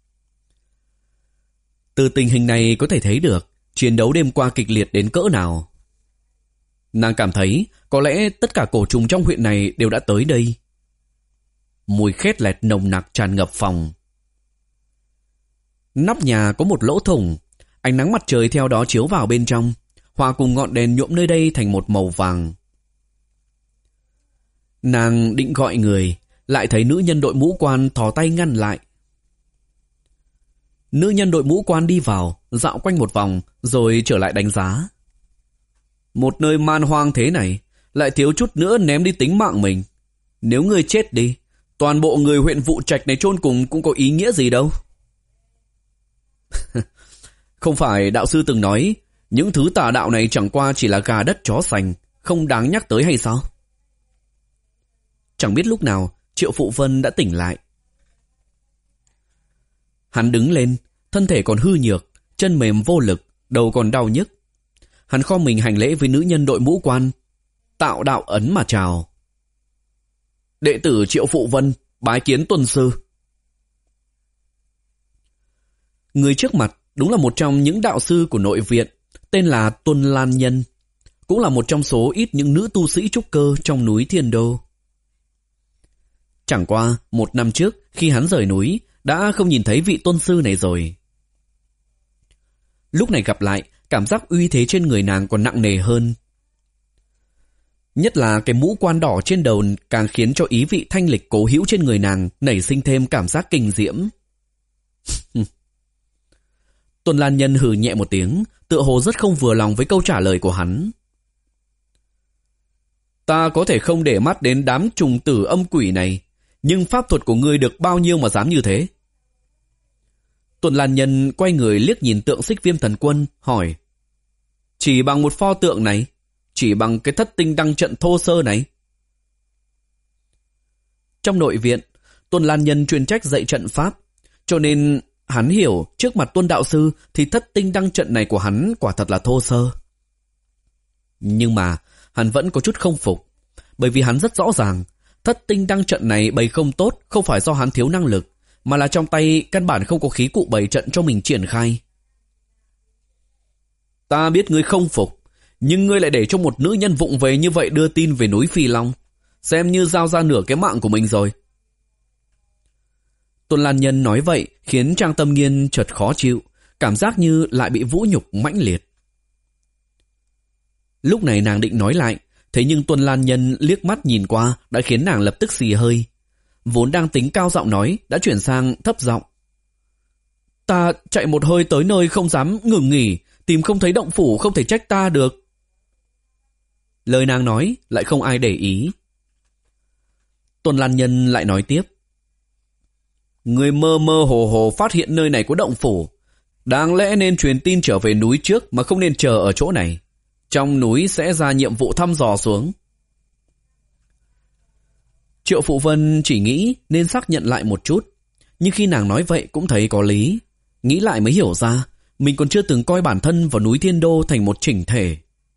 S1: Từ tình hình này có thể thấy được chiến đấu đêm qua kịch liệt đến cỡ nào. Nàng cảm thấy có lẽ tất cả cổ trùng trong huyện này đều đã tới đây. Mùi khét lẹt nồng nặc tràn ngập phòng. Nóc nhà có một lỗ thủng, ánh nắng mặt trời theo đó chiếu vào bên trong, hòa cùng ngọn đèn nhuộm nơi đây thành một màu vàng. Nàng định gọi người, lại thấy nữ nhân đội mũ quan thò tay ngăn lại. Nữ nhân đội mũ quan đi vào, dạo quanh một vòng, rồi trở lại đánh giá. Một nơi man hoang thế này, lại thiếu chút nữa ném đi tính mạng mình. Nếu ngươi chết đi, toàn bộ người huyện Vụ Trạch này chôn cùng cũng có ý nghĩa gì đâu. Không phải đạo sư từng nói, những thứ tà đạo này chẳng qua chỉ là gà đất chó sành, không đáng nhắc tới hay sao? Chẳng biết lúc nào, Triệu Phụ Vân đã tỉnh lại. Hắn đứng lên, thân thể còn hư nhược, chân mềm vô lực, đầu còn đau nhức. Hắn khom mình hành lễ với nữ nhân đội mũ quan, tạo đạo ấn mà chào. Đệ tử Triệu Phụ Vân, bái kiến tuân sư. Người trước mặt đúng là một trong những đạo sư của nội viện, tên là Tuân Lan Nhân, cũng là một trong số ít những nữ tu sĩ trúc cơ trong núi Thiên Đô. Chẳng qua một năm trước khi hắn rời núi, đã không nhìn thấy vị tôn sư này rồi. Lúc này gặp lại, cảm giác uy thế trên người nàng còn nặng nề hơn. Nhất là cái mũ quan đỏ trên đầu càng khiến cho ý vị thanh lịch cố hữu trên người nàng nảy sinh thêm cảm giác kinh diễm. Tuân Lan Nhân hừ nhẹ một tiếng, tựa hồ rất không vừa lòng với câu trả lời của hắn. Ta có thể không để mắt đến đám trùng tử âm quỷ này, nhưng pháp thuật của ngươi được bao nhiêu mà dám như thế? Tuân Lan Nhân quay người liếc nhìn tượng Xích Viêm Thần Quân, hỏi. Chỉ bằng một pho tượng này? Chỉ bằng cái thất tinh đăng trận thô sơ này? Trong nội viện, Tuân Lan Nhân chuyên trách dạy trận pháp, cho nên hắn hiểu trước mặt Tuân đạo sư thì thất tinh đăng trận này của hắn quả thật là thô sơ. Nhưng mà hắn vẫn có chút không phục, bởi vì hắn rất rõ ràng thất tinh đăng trận này bày không tốt không phải do hắn thiếu năng lực, mà là trong tay căn bản không có khí cụ bày trận cho mình triển khai. Ta biết ngươi không phục, nhưng ngươi lại để cho một nữ nhân vụng về như vậy đưa tin về núi Phi Long, xem như giao ra nửa cái mạng của mình rồi. Tuân Lan Nhân nói vậy khiến Trang Tâm Nghiên chợt khó chịu, cảm giác như lại bị vũ nhục mãnh liệt. Lúc này nàng định nói lại, thế nhưng Tuân Lan Nhân liếc mắt nhìn qua đã khiến nàng lập tức xì hơi. Vốn đang tính cao giọng nói đã chuyển sang thấp giọng. Ta chạy một hơi tới nơi không dám ngừng nghỉ, tìm không thấy động phủ không thể trách ta được. Lời nàng nói lại không ai để ý. Tuân Lan Nhân lại nói tiếp. Người mơ mơ hồ hồ phát hiện nơi này có động phủ, đáng lẽ nên truyền tin trở về núi trước mà không nên chờ ở chỗ này. Trong núi sẽ ra nhiệm vụ thăm dò xuống. Triệu Phụ Vân chỉ nghĩ nên xác nhận lại một chút, nhưng khi nàng nói vậy cũng thấy có lý. Nghĩ lại mới hiểu ra mình còn chưa từng coi bản thân vào núi Thiên Đô thành một chỉnh thể.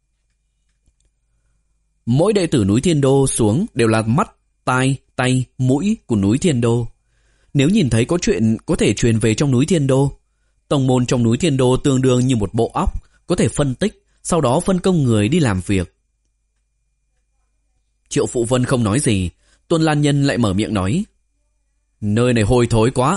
S1: Mỗi đệ tử núi Thiên Đô xuống đều là mắt, tai, tay, mũi của núi Thiên Đô. Nếu nhìn thấy có chuyện có thể truyền về trong núi Thiên Đô, tông môn trong núi Thiên Đô tương đương như một bộ óc, có thể phân tích, sau đó phân công người đi làm việc. Triệu Phụ Vân không nói gì, Tuân Lan Nhân lại mở miệng nói. Nơi này hôi thối quá.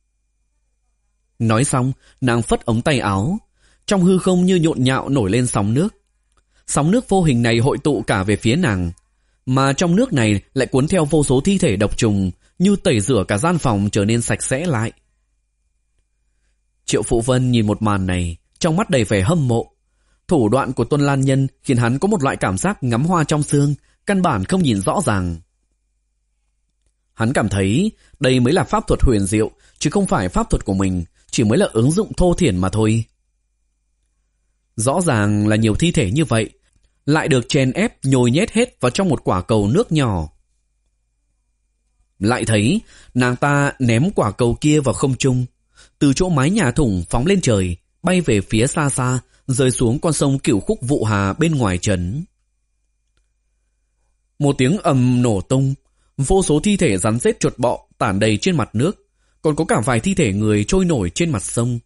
S1: Nói xong, nàng phất ống tay áo. Trong hư không như nhộn nhạo nổi lên sóng nước. Sóng nước vô hình này hội tụ cả về phía nàng, mà trong nước này lại cuốn theo vô số thi thể độc trùng, như tẩy rửa cả gian phòng trở nên sạch sẽ lại. Triệu Phụ Vân nhìn một màn này, trong mắt đầy vẻ hâm mộ. Thủ đoạn của Tuân Lan Nhân khiến hắn có một loại cảm giác ngắm hoa trong sương, căn bản không nhìn rõ ràng. Hắn cảm thấy đây mới là pháp thuật huyền diệu, chứ không phải pháp thuật của mình, chỉ mới là ứng dụng thô thiển mà thôi. Rõ ràng là nhiều thi thể như vậy, lại được chèn ép nhồi nhét hết vào trong một quả cầu nước nhỏ. Lại thấy nàng ta ném quả cầu kia vào không trung, từ chỗ mái nhà thủng phóng lên trời, bay về phía xa xa, rơi xuống con sông Cửu Khúc Vụ Hà bên ngoài trấn. Một tiếng ầm nổ tung, vô số thi thể rắn rết chuột bọ tản đầy trên mặt nước, còn có cả vài thi thể người trôi nổi trên mặt sông.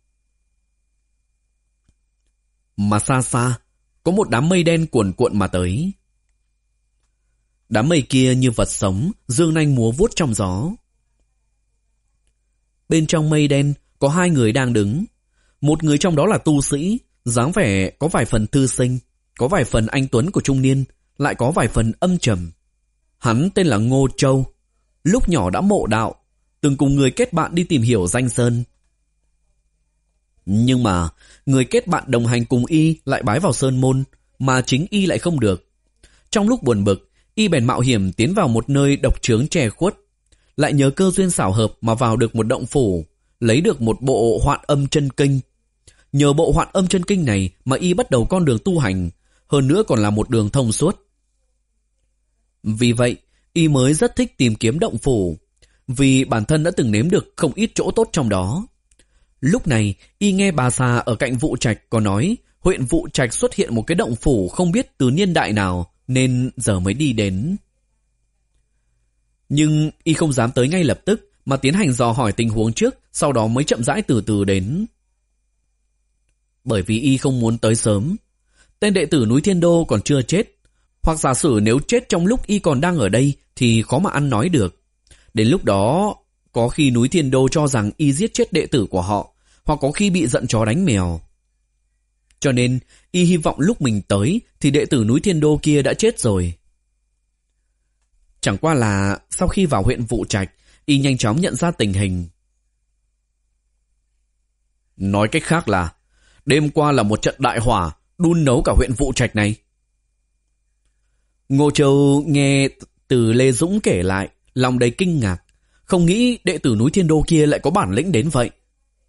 S1: Mà xa xa, có một đám mây đen cuồn cuộn mà tới. Đám mây kia như vật sống, dương nanh múa vuốt trong gió. Bên trong mây đen có hai người đang đứng. Một người trong đó là tu sĩ, dáng vẻ có vài phần thư sinh, có vài phần anh tuấn của trung niên, lại có vài phần âm trầm. Hắn tên là Ngô Châu, lúc nhỏ đã mộ đạo, từng cùng người kết bạn đi tìm hiểu danh sơn. Nhưng mà người kết bạn đồng hành cùng y lại bái vào sơn môn, mà chính y lại không được. Trong lúc buồn bực, y bèn mạo hiểm tiến vào một nơi độc chướng che khuất, lại nhờ cơ duyên xảo hợp mà vào được một động phủ, lấy được một bộ Hoạn Âm Chân Kinh. Nhờ bộ Hoạn Âm Chân Kinh này mà y bắt đầu con đường tu hành, hơn nữa còn là một đường thông suốt. Vì vậy, y mới rất thích tìm kiếm động phủ, vì bản thân đã từng nếm được không ít chỗ tốt trong đó. Lúc này, y nghe bà già ở cạnh Vụ Trạch có nói huyện Vụ Trạch xuất hiện một cái động phủ không biết từ niên đại nào, nên giờ mới đi đến. Nhưng y không dám tới ngay lập tức, mà tiến hành dò hỏi tình huống trước, sau đó mới chậm rãi từ từ đến. Bởi vì y không muốn tới sớm. Tên đệ tử núi Thiên Đô còn chưa chết, hoặc giả sử nếu chết trong lúc y còn đang ở đây thì khó mà ăn nói được. Đến lúc đó, có khi núi Thiên Đô cho rằng y giết chết đệ tử của họ, hoặc có khi bị giận chó đánh mèo. Cho nên, y hy vọng lúc mình tới thì đệ tử núi Thiên Đô kia đã chết rồi. Chẳng qua là sau khi vào huyện Vụ Trạch, y nhanh chóng nhận ra tình hình. Nói cách khác là, đêm qua là một trận đại hỏa, đun nấu cả huyện Vụ Trạch này. Ngô Châu nghe từ Lê Dũng kể lại, lòng đầy kinh ngạc, không nghĩ đệ tử núi Thiên Đô kia lại có bản lĩnh đến vậy.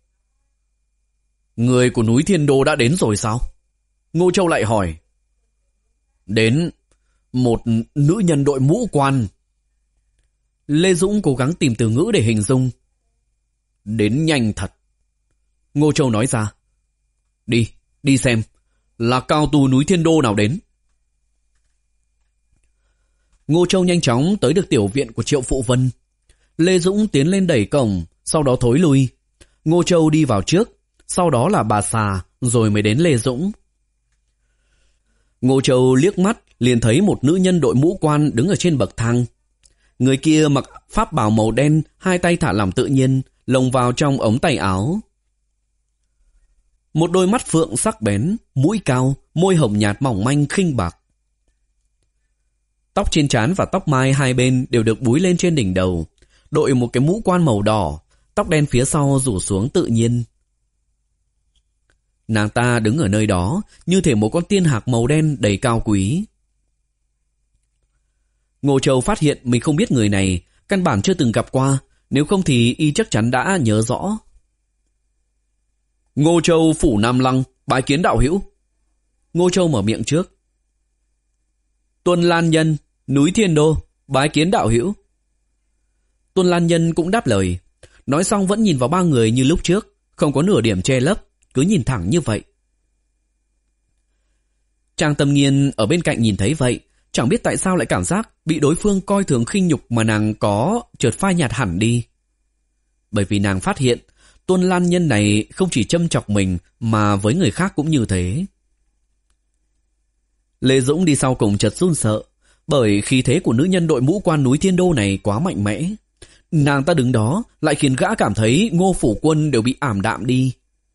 S1: Người của núi Thiên Đô đã đến rồi sao? Ngô Châu lại hỏi. Đến, một nữ nhân đội mũ quan. Lê Dũng cố gắng tìm từ ngữ để hình dung. Đến nhanh thật. Ngô Châu nói ra. Đi, đi xem, là cao tu núi Thiên Đô nào đến. Ngô Châu nhanh chóng tới được tiểu viện của Triệu Phụ Vân. Lê Dũng tiến lên đẩy cổng, sau đó thối lui. Ngô Châu đi vào trước, sau đó là bà xà, rồi mới đến Lê Dũng. Ngô Châu liếc mắt liền thấy một nữ nhân đội mũ quan đứng ở trên bậc thang. Người kia mặc pháp bào màu đen, hai tay thả lỏng tự nhiên, lồng vào trong ống tay áo. Một đôi mắt phượng sắc bén, mũi cao, môi hồng nhạt mỏng manh khinh bạc. Tóc trên trán và tóc mai hai bên đều được búi lên trên đỉnh đầu, đội một cái mũ quan màu đỏ, tóc đen phía sau rủ xuống tự nhiên. Nàng ta đứng ở nơi đó như thể một con tiên hạc màu đen đầy cao quý. Ngô Châu phát hiện mình không biết người này, căn bản chưa từng gặp qua, nếu không thì y chắc chắn đã nhớ rõ. Ngô Châu phủ Nam Lăng, bái kiến đạo hữu. Ngô Châu mở miệng trước. Tuân Lan Nhân, núi Thiên Đô, bái kiến đạo hữu. Tuân Lan Nhân cũng đáp lời, nói xong vẫn nhìn vào ba người như lúc trước, không có nửa điểm che lấp, cứ nhìn thẳng như vậy. Trang Tâm Nghiên ở bên cạnh nhìn thấy vậy, chẳng biết tại sao lại cảm giác bị đối phương coi thường khinh nhục mà nàng có chợt phai nhạt hẳn đi. Bởi vì nàng phát hiện Tuân Lan Nhân này không chỉ châm chọc mình mà với người khác cũng như thế. Lê Dũng đi sau cùng chợt run sợ, bởi khí thế của nữ nhân đội mũ quan núi Thiên Đô này quá mạnh mẽ. Nàng ta đứng đó lại khiến gã cảm thấy Ngô Phủ Quân đều bị ảm đạm đi.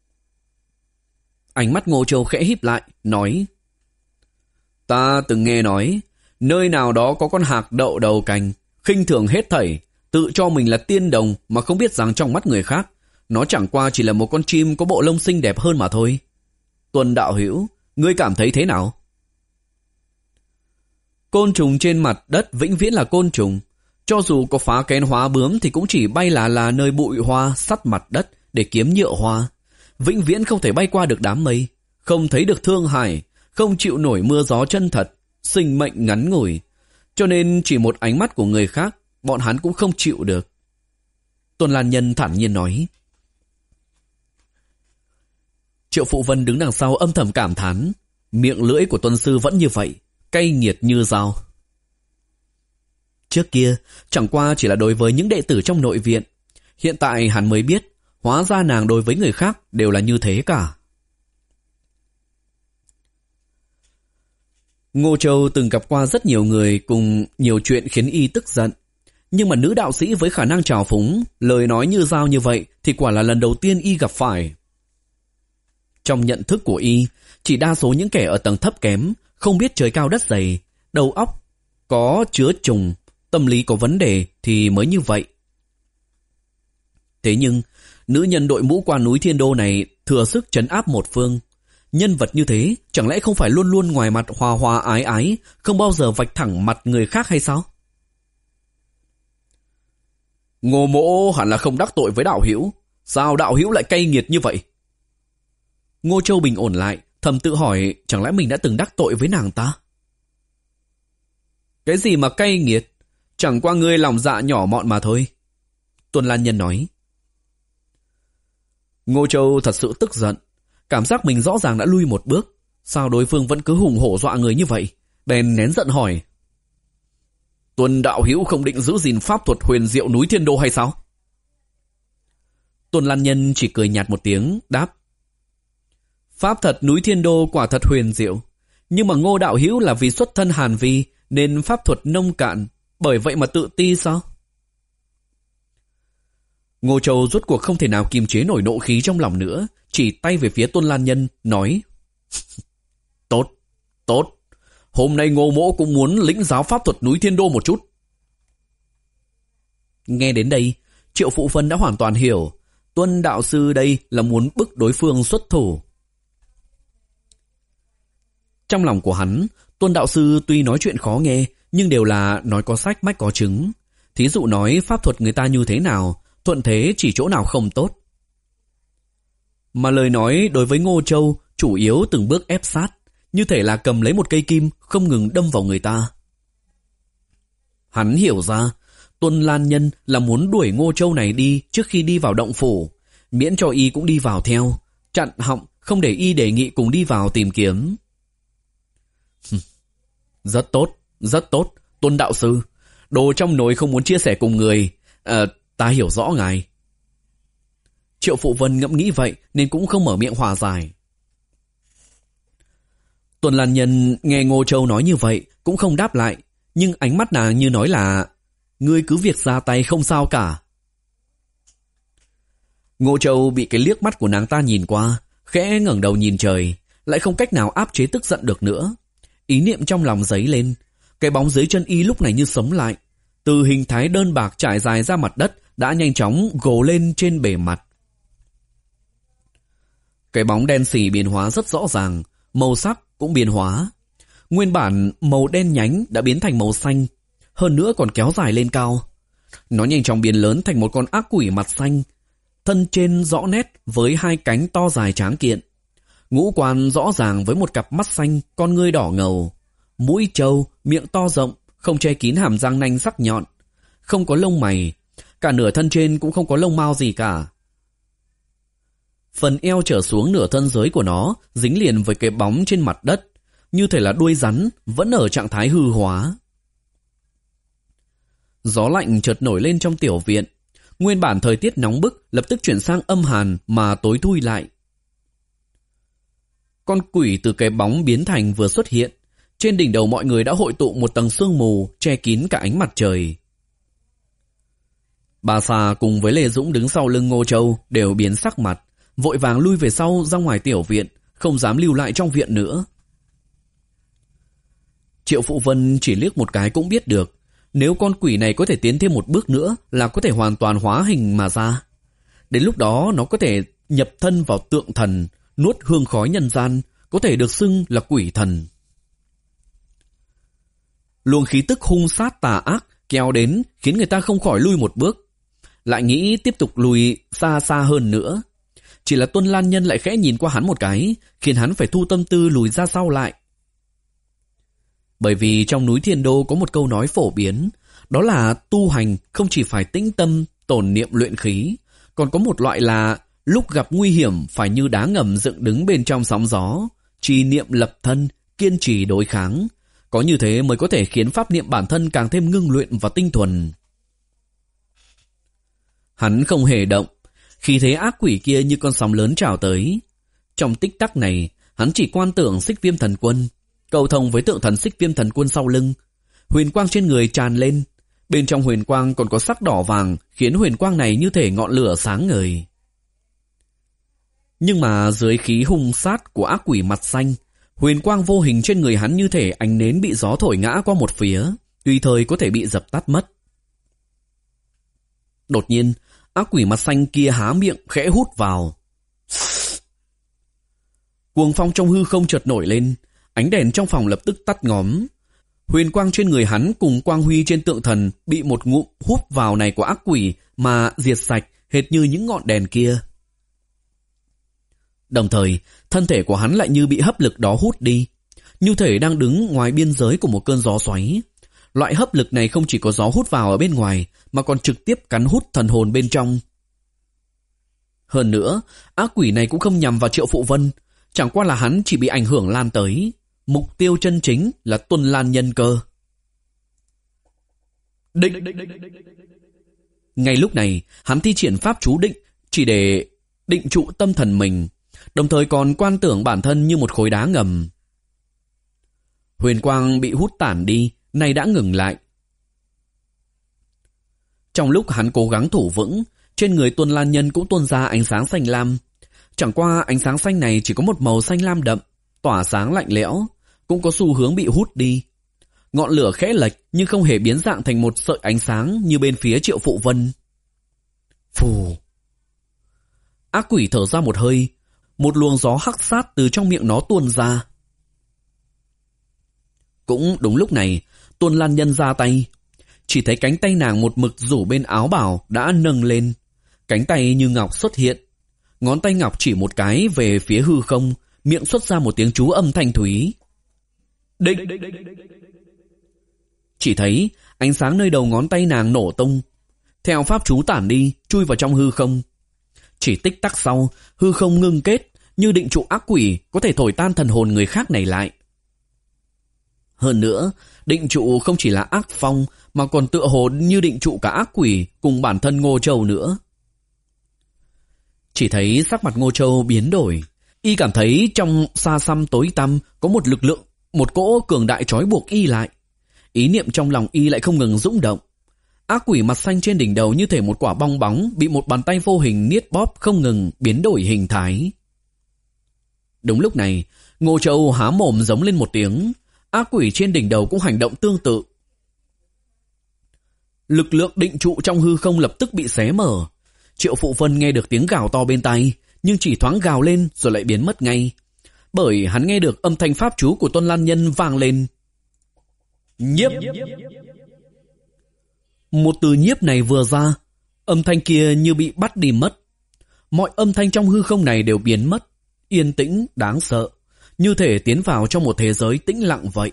S1: Ánh mắt Ngô Châu khẽ híp lại, nói: Ta từng nghe nói, nơi nào đó có con hạc đậu đầu cành, khinh thường hết thảy, tự cho mình là tiên đồng mà không biết rằng trong mắt người khác, nó chẳng qua chỉ là một con chim có bộ lông xinh đẹp hơn mà thôi. Tuân đạo hữu, Ngươi cảm thấy thế nào? Côn trùng trên mặt đất vĩnh viễn là côn trùng. Cho dù có phá kén hóa bướm thì cũng chỉ bay là là nơi bụi hoa sắt mặt đất để kiếm nhựa hoa. Vĩnh viễn không thể bay qua được đám mây, không thấy được thương hại, không chịu nổi mưa gió chân thật, sinh mệnh ngắn ngủi. Cho nên chỉ một ánh mắt của người khác, bọn hắn cũng không chịu được. Tuân Lan Nhân thản nhiên nói. Triệu Phụ Vân đứng đằng sau âm thầm cảm thán, miệng lưỡi của Tuân Sư vẫn như vậy, cay nghiệt như dao. Trước kia, chẳng qua chỉ là đối với những đệ tử trong nội viện. Hiện tại hắn mới biết, hóa ra nàng đối với người khác đều là như thế cả. Ngô Châu từng gặp qua rất nhiều người cùng nhiều chuyện khiến y tức giận. Nhưng mà nữ đạo sĩ với khả năng trào phúng, lời nói như dao như vậy thì quả là lần đầu tiên y gặp phải. Trong nhận thức của y, chỉ đa số những kẻ ở tầng thấp kém, không biết trời cao đất dày, đầu óc có chứa trùng, tâm lý có vấn đề thì mới như vậy. Thế nhưng, nữ nhân đội mũ qua núi Thiên Đô này thừa sức trấn áp một phương. Nhân vật như thế chẳng lẽ không phải luôn luôn ngoài mặt hòa hòa ái ái, không bao giờ vạch thẳng mặt người khác hay sao? Ngô Mỗ hẳn là không đắc tội với đạo hữu, sao đạo hữu lại cay nghiệt như vậy? Ngô Châu bình ổn lại, thầm tự hỏi chẳng lẽ mình đã từng đắc tội với nàng ta? Cái gì mà cay nghiệt, chẳng qua ngươi lòng dạ nhỏ mọn mà thôi. Tuân Lan Nhân nói. Ngô Châu thật sự tức giận, cảm giác mình rõ ràng đã lui một bước, sao đối phương vẫn cứ hùng hổ dọa người như vậy, bèn nén giận hỏi. Tuân đạo hữu không định giữ gìn pháp thuật huyền diệu núi Thiên Đô hay sao? Tuân Lan Nhân chỉ cười nhạt một tiếng, đáp. Pháp thuật núi Thiên Đô quả thật huyền diệu, nhưng mà Ngô đạo hữu là vì xuất thân Hàn Vi nên pháp thuật nông cạn, bởi vậy mà tự ti sao? Ngô Châu rốt cuộc không thể nào kiềm chế nổi nộ khí trong lòng nữa, chỉ tay về phía Tuân Lan Nhân, nói. Tốt, tốt, hôm nay Ngô Mỗ cũng muốn lĩnh giáo pháp thuật núi Thiên Đô một chút. Nghe đến đây, Triệu Phụ Vân đã hoàn toàn hiểu, Tuân đạo sư đây là muốn bức đối phương xuất thủ. Trong lòng của hắn, Tuân đạo sư tuy nói chuyện khó nghe, nhưng đều là nói có sách mách có chứng. Thí dụ nói pháp thuật người ta như thế nào, thuận thế chỉ chỗ nào không tốt. Mà lời nói đối với Ngô Châu chủ yếu từng bước ép sát, như thể là cầm lấy một cây kim không ngừng đâm vào người ta. Hắn hiểu ra, Tuân Lan Nhân là muốn đuổi Ngô Châu này đi trước khi đi vào động phủ, miễn cho y cũng đi vào theo, chặn họng không để y đề nghị cùng đi vào tìm kiếm. Rất tốt, rất tốt, Tuân đạo sư, đồ trong nồi không muốn chia sẻ cùng người, à, ta hiểu rõ ngài. Triệu Phụ Vân ngẫm nghĩ vậy nên cũng không mở miệng hòa giải. Tuân Lan Nhân nghe Ngô Châu nói như vậy cũng không đáp lại, nhưng ánh mắt nàng như nói là ngươi cứ việc ra tay không sao cả. Ngô Châu bị cái liếc mắt của nàng ta nhìn qua, khẽ ngẩng đầu nhìn trời, lại không cách nào áp chế tức giận được nữa. Ý niệm trong lòng dấy lên, cái bóng dưới chân y lúc này như sống lại, từ hình thái đơn bạc trải dài ra mặt đất đã nhanh chóng gồ lên trên bề mặt. Cái bóng đen xì biến hóa rất rõ ràng, màu sắc cũng biến hóa. Nguyên bản màu đen nhánh đã biến thành màu xanh, hơn nữa còn kéo dài lên cao. Nó nhanh chóng biến lớn thành một con ác quỷ mặt xanh, thân trên rõ nét với hai cánh to dài tráng kiện. Ngũ quan rõ ràng với một cặp mắt xanh, con ngươi đỏ ngầu, mũi trâu, miệng to rộng, không che kín hàm răng nanh sắc nhọn, không có lông mày, cả nửa thân trên cũng không có lông mao gì cả. Phần eo trở xuống nửa thân dưới của nó dính liền với cái bóng trên mặt đất, như thể là đuôi rắn vẫn ở trạng thái hư hóa. Gió lạnh chợt nổi lên trong tiểu viện, nguyên bản thời tiết nóng bức lập tức chuyển sang âm hàn mà tối thui lại. Con quỷ từ cái bóng biến thành vừa xuất hiện, trên đỉnh đầu mọi người đã hội tụ một tầng sương mù che kín cả ánh mặt trời. Bà Xà cùng với Lê Dũng đứng sau lưng Ngô Châu đều biến sắc mặt, vội vàng lui về sau ra ngoài tiểu viện, không dám lưu lại trong viện nữa. Triệu Phụ Vân chỉ liếc một cái cũng biết được, nếu con quỷ này có thể tiến thêm một bước nữa là có thể hoàn toàn hóa hình mà ra. Đến lúc đó nó có thể nhập thân vào tượng thần, nuốt hương khói nhân gian, có thể được xưng là quỷ thần. Luồng khí tức hung sát tà ác kéo đến khiến người ta không khỏi lui một bước, lại nghĩ tiếp tục lùi xa xa hơn nữa. Chỉ là Tuân Lan Nhân lại khẽ nhìn qua hắn một cái, khiến hắn phải thu tâm tư lùi ra sau lại. Bởi vì trong núi Thiên Đô có một câu nói phổ biến, đó là tu hành không chỉ phải tĩnh tâm, tổn niệm luyện khí, còn có một loại là lúc gặp nguy hiểm phải như đá ngầm dựng đứng bên trong sóng gió, trì niệm lập thân, kiên trì đối kháng. Có như thế mới có thể khiến pháp niệm bản thân càng thêm ngưng luyện và tinh thuần. Hắn không hề động, khi thế ác quỷ kia như con sóng lớn trào tới. Trong tích tắc này, hắn chỉ quan tưởng Xích Viêm Thần Quân, cầu thông với tượng thần Xích Viêm Thần Quân sau lưng. Huyền quang trên người tràn lên, bên trong huyền quang còn có sắc đỏ vàng, khiến huyền quang này như thể ngọn lửa sáng ngời. Nhưng mà dưới khí hung sát của ác quỷ mặt xanh, huyền quang vô hình trên người hắn như thể ánh nến bị gió thổi ngã qua một phía, tùy thời có thể bị dập tắt mất. Đột nhiên, ác quỷ mặt xanh kia há miệng khẽ hút vào. Cuồng phong trong hư không chợt nổi lên, ánh đèn trong phòng lập tức tắt ngóm. Huyền quang trên người hắn cùng quang huy trên tượng thần bị một ngụm hút vào này của ác quỷ mà diệt sạch, hệt như những ngọn đèn kia. Đồng thời, thân thể của hắn lại như bị hấp lực đó hút đi, như thể đang đứng ngoài biên giới của một cơn gió xoáy. Loại hấp lực này không chỉ có gió hút vào ở bên ngoài, mà còn trực tiếp cắn hút thần hồn bên trong. Hơn nữa, ác quỷ này cũng không nhằm vào Triệu Phụ Vân, chẳng qua là hắn chỉ bị ảnh hưởng lan tới. Mục tiêu chân chính là Tuân Lan Nhân cơ. Định. Ngay lúc này, hắn thi triển pháp chú định chỉ để định trụ tâm thần mình, đồng thời còn quan tưởng bản thân như một khối đá ngầm. Huyền quang bị hút tản đi, nay đã ngừng lại. Trong lúc hắn cố gắng thủ vững, trên người Tuân Lan Nhân cũng tuôn ra ánh sáng xanh lam. Chẳng qua ánh sáng xanh này chỉ có một màu xanh lam đậm, tỏa sáng lạnh lẽo, cũng có xu hướng bị hút đi. Ngọn lửa khẽ lệch nhưng không hề biến dạng thành một sợi ánh sáng như bên phía Triệu Phụ Vân. Phù! Ác quỷ thở ra một hơi, một luồng gió hắc sát từ trong miệng nó tuôn ra. Cũng đúng lúc này, Tuân Lan Nhân ra tay. Chỉ thấy cánh tay nàng một mực rủ bên áo bào đã nâng lên. Cánh tay như ngọc xuất hiện. Ngón tay ngọc chỉ một cái về phía hư không, miệng xuất ra một tiếng chú âm thanh thúy. Định! Chỉ thấy ánh sáng nơi đầu ngón tay nàng nổ tung, theo pháp chú tản đi, chui vào trong hư không. Chỉ tích tắc sau, hư không ngưng kết, như định trụ ác quỷ có thể thổi tan thần hồn người khác này lại. Hơn nữa, định trụ không chỉ là ác phong, mà còn tựa hồ như định trụ cả ác quỷ cùng bản thân Ngô Châu nữa. Chỉ thấy sắc mặt Ngô Châu biến đổi, y cảm thấy trong xa xăm tối tăm có một lực lượng, một cỗ cường đại trói buộc y lại. Ý niệm trong lòng y lại không ngừng rung động. Ác quỷ mặt xanh trên đỉnh đầu như thể một quả bong bóng bị một bàn tay vô hình niết bóp không ngừng biến đổi hình thái. Đúng lúc này, Ngô Châu há mồm giống lên một tiếng, ác quỷ trên đỉnh đầu cũng hành động tương tự. Lực lượng định trụ trong hư không lập tức bị xé mở. Triệu Phụ Vân nghe được tiếng gào to bên tai, nhưng chỉ thoáng gào lên rồi lại biến mất ngay, bởi hắn nghe được âm thanh pháp chú của Tuân Lan Nhân vang lên. Nhiếp! Một từ nhiếp này vừa ra, âm thanh kia như bị bắt đi mất. Mọi âm thanh trong hư không này đều biến mất, yên tĩnh, đáng sợ, như thể tiến vào trong một thế giới tĩnh lặng vậy.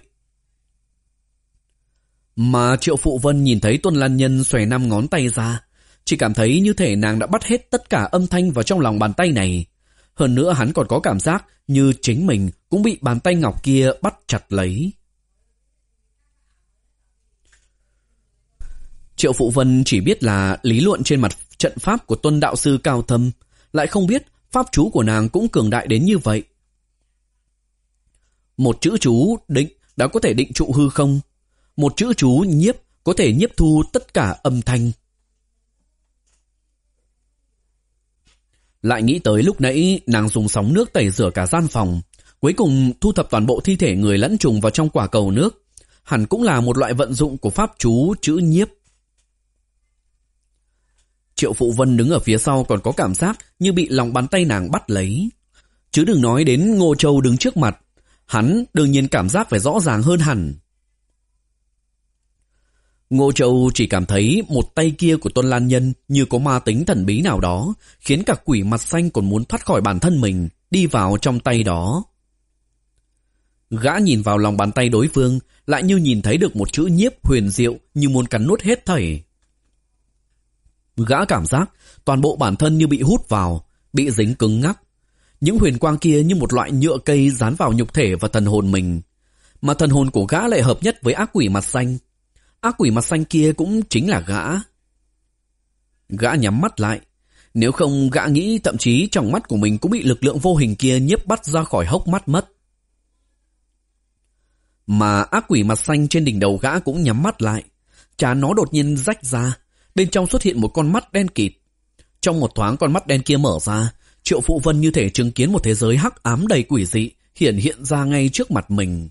S1: Mà Triệu Phụ Vân nhìn thấy Tuân Lan Nhân xòe năm ngón tay ra, chỉ cảm thấy như thể nàng đã bắt hết tất cả âm thanh vào trong lòng bàn tay này. Hơn nữa hắn còn có cảm giác như chính mình cũng bị bàn tay ngọc kia bắt chặt lấy. Triệu Phụ Vân chỉ biết là lý luận trên mặt trận pháp của Tuân đạo sư cao thâm, lại không biết pháp chú của nàng cũng cường đại đến như vậy. Một chữ chú định đã có thể định trụ hư không, một chữ chú nhiếp có thể nhiếp thu tất cả âm thanh. Lại nghĩ tới lúc nãy nàng dùng sóng nước tẩy rửa cả gian phòng, cuối cùng thu thập toàn bộ thi thể người lẫn trùng vào trong quả cầu nước, hẳn cũng là một loại vận dụng của pháp chú chữ nhiếp. Triệu Phụ Vân đứng ở phía sau còn có cảm giác như bị lòng bàn tay nàng bắt lấy. Chứ đừng nói đến Ngô Châu đứng trước mặt, hắn đương nhiên cảm giác phải rõ ràng hơn hẳn. Ngô Châu chỉ cảm thấy một tay kia của Tuân Lan Nhân như có ma tính thần bí nào đó, khiến cả quỷ mặt xanh còn muốn thoát khỏi bản thân mình, đi vào trong tay đó. Gã nhìn vào lòng bàn tay đối phương, lại như nhìn thấy được một chữ nhiếp huyền diệu, như muốn cắn nuốt hết thảy. Gã cảm giác toàn bộ bản thân như bị hút vào, bị dính cứng ngắc. Những huyền quang kia như một loại nhựa cây dán vào nhục thể và thần hồn mình, mà thần hồn của gã lại hợp nhất với ác quỷ mặt xanh. Ác quỷ mặt xanh kia cũng chính là gã. Gã nhắm mắt lại, nếu không gã nghĩ thậm chí trong mắt của mình cũng bị lực lượng vô hình kia nhiếp bắt ra khỏi hốc mắt mất. Mà ác quỷ mặt xanh trên đỉnh đầu gã cũng nhắm mắt lại, trán nó đột nhiên rách ra, bên trong xuất hiện một con mắt đen kịt. Trong một thoáng con mắt đen kia mở ra, Triệu Phụ Vân như thể chứng kiến một thế giới hắc ám đầy quỷ dị hiện hiện ra ngay trước mặt mình.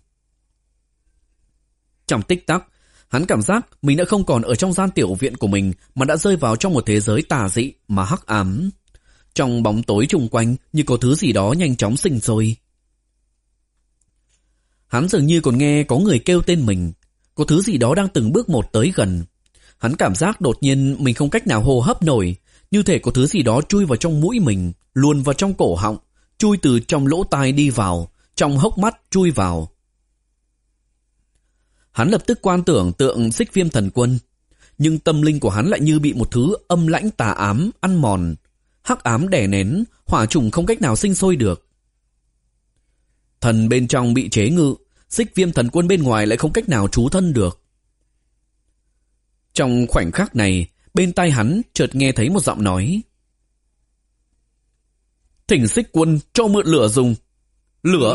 S1: Trong tích tắc, hắn cảm giác mình đã không còn ở trong gian tiểu viện của mình, mà đã rơi vào trong một thế giới tà dị mà hắc ám. Trong bóng tối chung quanh như có thứ gì đó nhanh chóng sinh sôi. Hắn dường như còn nghe có người kêu tên mình, có thứ gì đó đang từng bước một tới gần. Hắn cảm giác đột nhiên mình không cách nào hô hấp nổi, như thể có thứ gì đó chui vào trong mũi mình, luồn vào trong cổ họng, chui từ trong lỗ tai đi vào, trong hốc mắt chui vào. Hắn lập tức quan tưởng tượng Xích Viêm Thần Quân, nhưng tâm linh của hắn lại như bị một thứ âm lãnh tà ám ăn mòn, hắc ám đè nén, hỏa trùng không cách nào sinh sôi được. Thần bên trong bị chế ngự, Xích Viêm Thần Quân bên ngoài lại không cách nào trú thân được. Trong khoảnh khắc này, bên tai hắn chợt nghe thấy một giọng nói: "Thỉnh Xích Quân cho mượn lửa dùng." Lửa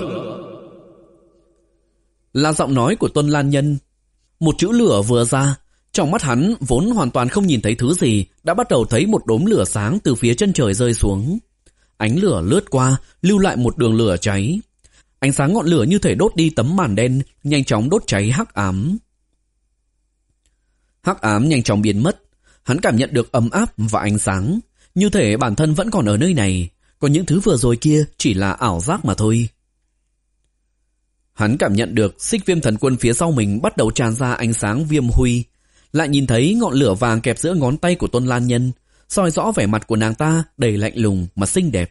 S1: là giọng nói của Tuân Lan Nhân. Một chữ lửa vừa ra, trong mắt hắn vốn hoàn toàn không nhìn thấy thứ gì, đã bắt đầu thấy một đốm lửa sáng từ phía chân trời rơi xuống. Ánh lửa lướt qua, lưu lại một đường lửa cháy. Ánh sáng ngọn lửa như thể đốt đi tấm màn đen, nhanh chóng đốt cháy hắc ám. Hắc ám nhanh chóng biến mất. Hắn cảm nhận được ấm áp và ánh sáng, như thể bản thân vẫn còn ở nơi này, còn những thứ vừa rồi kia chỉ là ảo giác mà thôi. Hắn cảm nhận được Xích Viêm Thần Quân phía sau mình bắt đầu tràn ra ánh sáng viêm huy, lại nhìn thấy ngọn lửa vàng kẹp giữa ngón tay của Tuân Lan Nhân, soi rõ vẻ mặt của nàng ta đầy lạnh lùng mà xinh đẹp.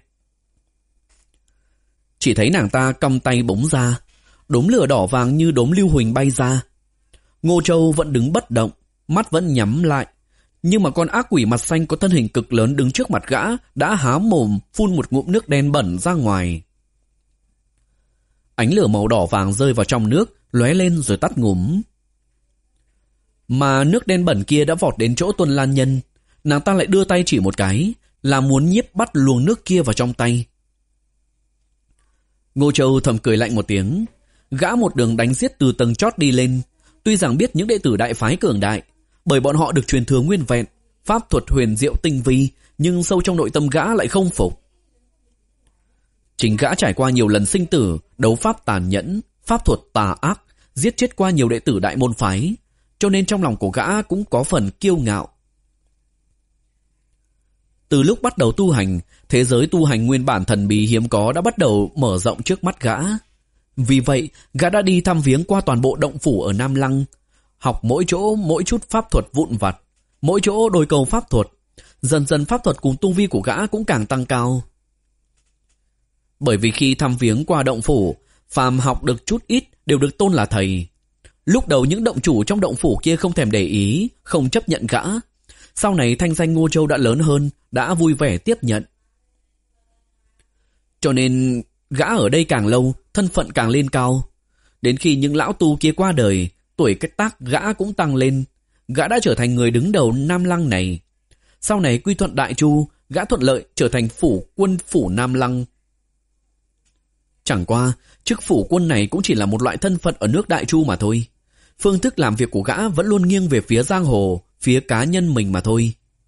S1: Chỉ thấy nàng ta cong tay búng ra, đốm lửa đỏ vàng như đốm lưu huỳnh bay ra. Ngô Châu vẫn đứng bất động, mắt vẫn nhắm lại, nhưng mà con ác quỷ mặt xanh có thân hình cực lớn đứng trước mặt gã đã há mồm phun một ngụm nước đen bẩn ra ngoài. Ánh lửa màu đỏ vàng rơi vào trong nước, lóe lên rồi tắt ngúm. Mà nước đen bẩn kia đã vọt đến chỗ Tuân Lan Nhân, nàng ta lại đưa tay chỉ một cái, là muốn nhiếp bắt luồng nước kia vào trong tay. Ngô Châu thầm cười lạnh một tiếng, gã một đường đánh giết từ tầng chót đi lên, tuy rằng biết những đệ tử đại phái cường đại, bởi bọn họ được truyền thừa nguyên vẹn, pháp thuật huyền diệu tinh vi, nhưng sâu trong nội tâm gã lại không phục. Chính gã trải qua nhiều lần sinh tử, đấu pháp tàn nhẫn, pháp thuật tà ác, giết chết qua nhiều đệ tử đại môn phái, cho nên trong lòng của gã cũng có phần kiêu ngạo. Từ lúc bắt đầu tu hành, thế giới tu hành nguyên bản thần bí hiếm có đã bắt đầu mở rộng trước mắt gã. Vì vậy, gã đã đi thăm viếng qua toàn bộ động phủ ở Nam Lăng, học mỗi chỗ mỗi chút pháp thuật vụn vặt, mỗi chỗ đôi câu pháp thuật. Dần dần pháp thuật cùng tu vi của gã cũng càng tăng cao. Bởi vì khi thăm viếng qua động phủ, phàm học được chút ít đều được tôn là thầy. Lúc đầu những động chủ trong động phủ kia không thèm để ý, không chấp nhận gã. Sau này thanh danh Ngô Châu đã lớn hơn, đã vui vẻ tiếp nhận. Cho nên gã ở đây càng lâu, thân phận càng lên cao. Đến khi những lão tu kia qua đời, tuổi cách tác gã cũng tăng lên. Gã đã trở thành người đứng đầu Nam Lăng này. Sau này quy thuận Đại Chu, gã thuận lợi trở thành phủ quân phủ Nam Lăng. Chẳng qua, chức phủ quân này cũng chỉ là một loại thân phận ở nước Đại Chu mà thôi. Phương thức làm việc của gã vẫn luôn nghiêng về phía giang hồ, phía cá nhân mình mà thôi.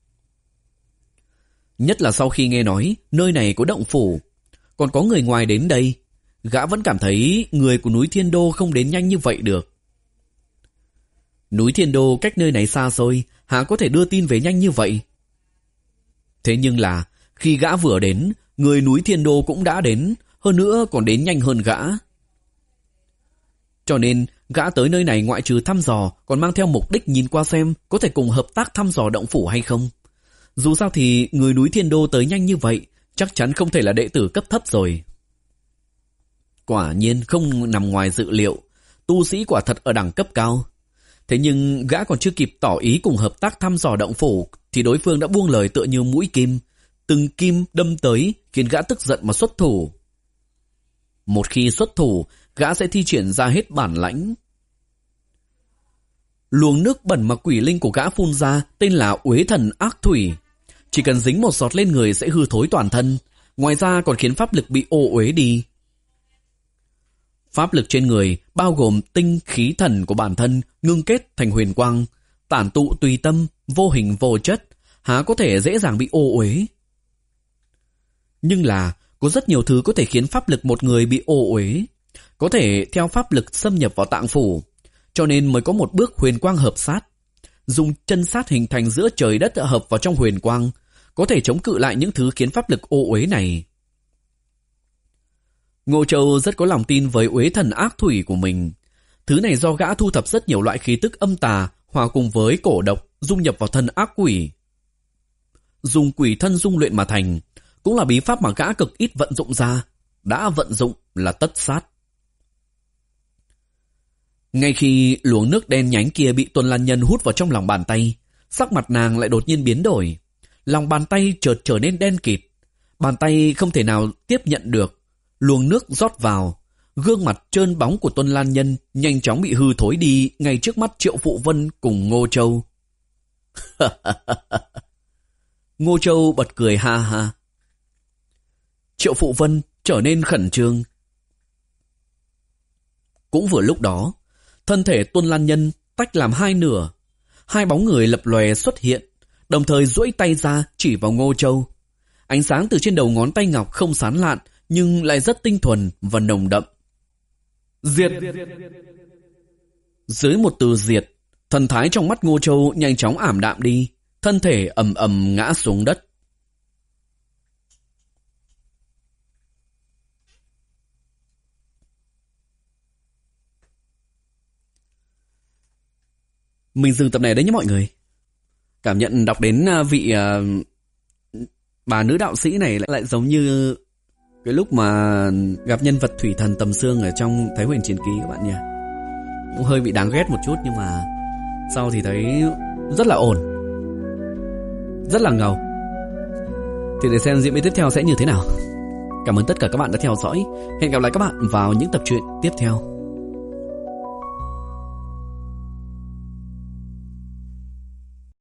S1: Nhất là sau khi nghe nói nơi này có động phủ, còn có người ngoài đến đây, gã vẫn cảm thấy người của núi Thiên Đô không đến nhanh như vậy được. Núi Thiên Đô cách nơi này xa xôi, há có thể đưa tin về nhanh như vậy? Thế nhưng là, khi gã vừa đến, người núi Thiên Đô cũng đã đến, hơn nữa còn đến nhanh hơn gã. Cho nên gã tới nơi này ngoại trừ thăm dò còn mang theo mục đích nhìn qua xem có thể cùng hợp tác thăm dò động phủ hay không. Dù sao thì người núi Thiên Đô tới nhanh như vậy, chắc chắn không thể là đệ tử cấp thấp rồi. Quả nhiên không nằm ngoài dự liệu, tu sĩ quả thật ở đẳng cấp cao. Thế nhưng gã còn chưa kịp tỏ ý cùng hợp tác thăm dò động phủ thì đối phương đã buông lời tựa như mũi kim, từng kim đâm tới khiến gã tức giận mà xuất thủ. Một khi xuất thủ, gã sẽ thi triển ra hết bản lãnh. Luồng nước bẩn mà quỷ linh của gã phun ra tên là Uế Thần Ác Thủy. Chỉ cần dính một giọt lên người sẽ hư thối toàn thân, ngoài ra còn khiến pháp lực bị ô uế đi. Pháp lực trên người bao gồm tinh khí thần của bản thân ngưng kết thành huyền quang, tản tụ tùy tâm, vô hình vô chất, há có thể dễ dàng bị ô uế. Nhưng là có rất nhiều thứ có thể khiến pháp lực một người bị ô uế, có thể theo pháp lực xâm nhập vào tạng phủ, cho nên mới có một bước huyền quang hợp sát. Dùng chân sát hình thành giữa trời đất hợp vào trong huyền quang, có thể chống cự lại những thứ khiến pháp lực ô uế này. Ngô Châu rất có lòng tin với Uế Thần Ác Thủy của mình. Thứ này do gã thu thập rất nhiều loại khí tức âm tà hòa cùng với cổ độc dung nhập vào thân ác quỷ. Dùng quỷ thân dung luyện mà thành, cũng là bí pháp mà gã cực ít vận dụng ra, đã vận dụng là tất sát. Ngay khi luồng nước đen nhánh kia bị Tuần Lan Nhân hút vào trong lòng bàn tay, sắc mặt nàng lại đột nhiên biến đổi. Lòng bàn tay chợt trở nên đen kịt, bàn tay không thể nào tiếp nhận được luồng nước rót vào. Gương mặt trơn bóng của Tuần Lan Nhân nhanh chóng bị hư thối đi ngay trước mắt Triệu Phụ Vân cùng Ngô Châu. Ngô Châu bật cười ha ha. Triệu Phụ Vân trở nên khẩn trương. Cũng vừa lúc đó, thân thể Tuần Lan Nhân tách làm hai nửa. Hai bóng người lập lòe xuất hiện, đồng thời duỗi tay ra chỉ vào Ngô Châu. Ánh sáng từ trên đầu ngón tay ngọc không sán lạn, nhưng lại rất tinh thuần và nồng đậm. Diệt! Dưới một từ diệt, thần thái trong mắt Ngô Châu nhanh chóng ảm đạm đi, thân thể ầm ầm ngã xuống đất. Mình dừng tập này đấy nhé mọi người. Cảm nhận đọc đến vị uh, bà nữ đạo sĩ này lại, lại giống như cái lúc mà gặp nhân vật thủy thần Tầm Xương ở trong Thái Huyền Chiến Ký các bạn nhỉ. Cũng hơi bị đáng ghét một chút, nhưng mà sau thì thấy rất là ổn, rất là ngầu. Thì để xem diễn biến tiếp theo sẽ như thế nào. Cảm ơn tất cả các bạn đã theo dõi. Hẹn gặp lại các bạn vào những tập truyện tiếp theo.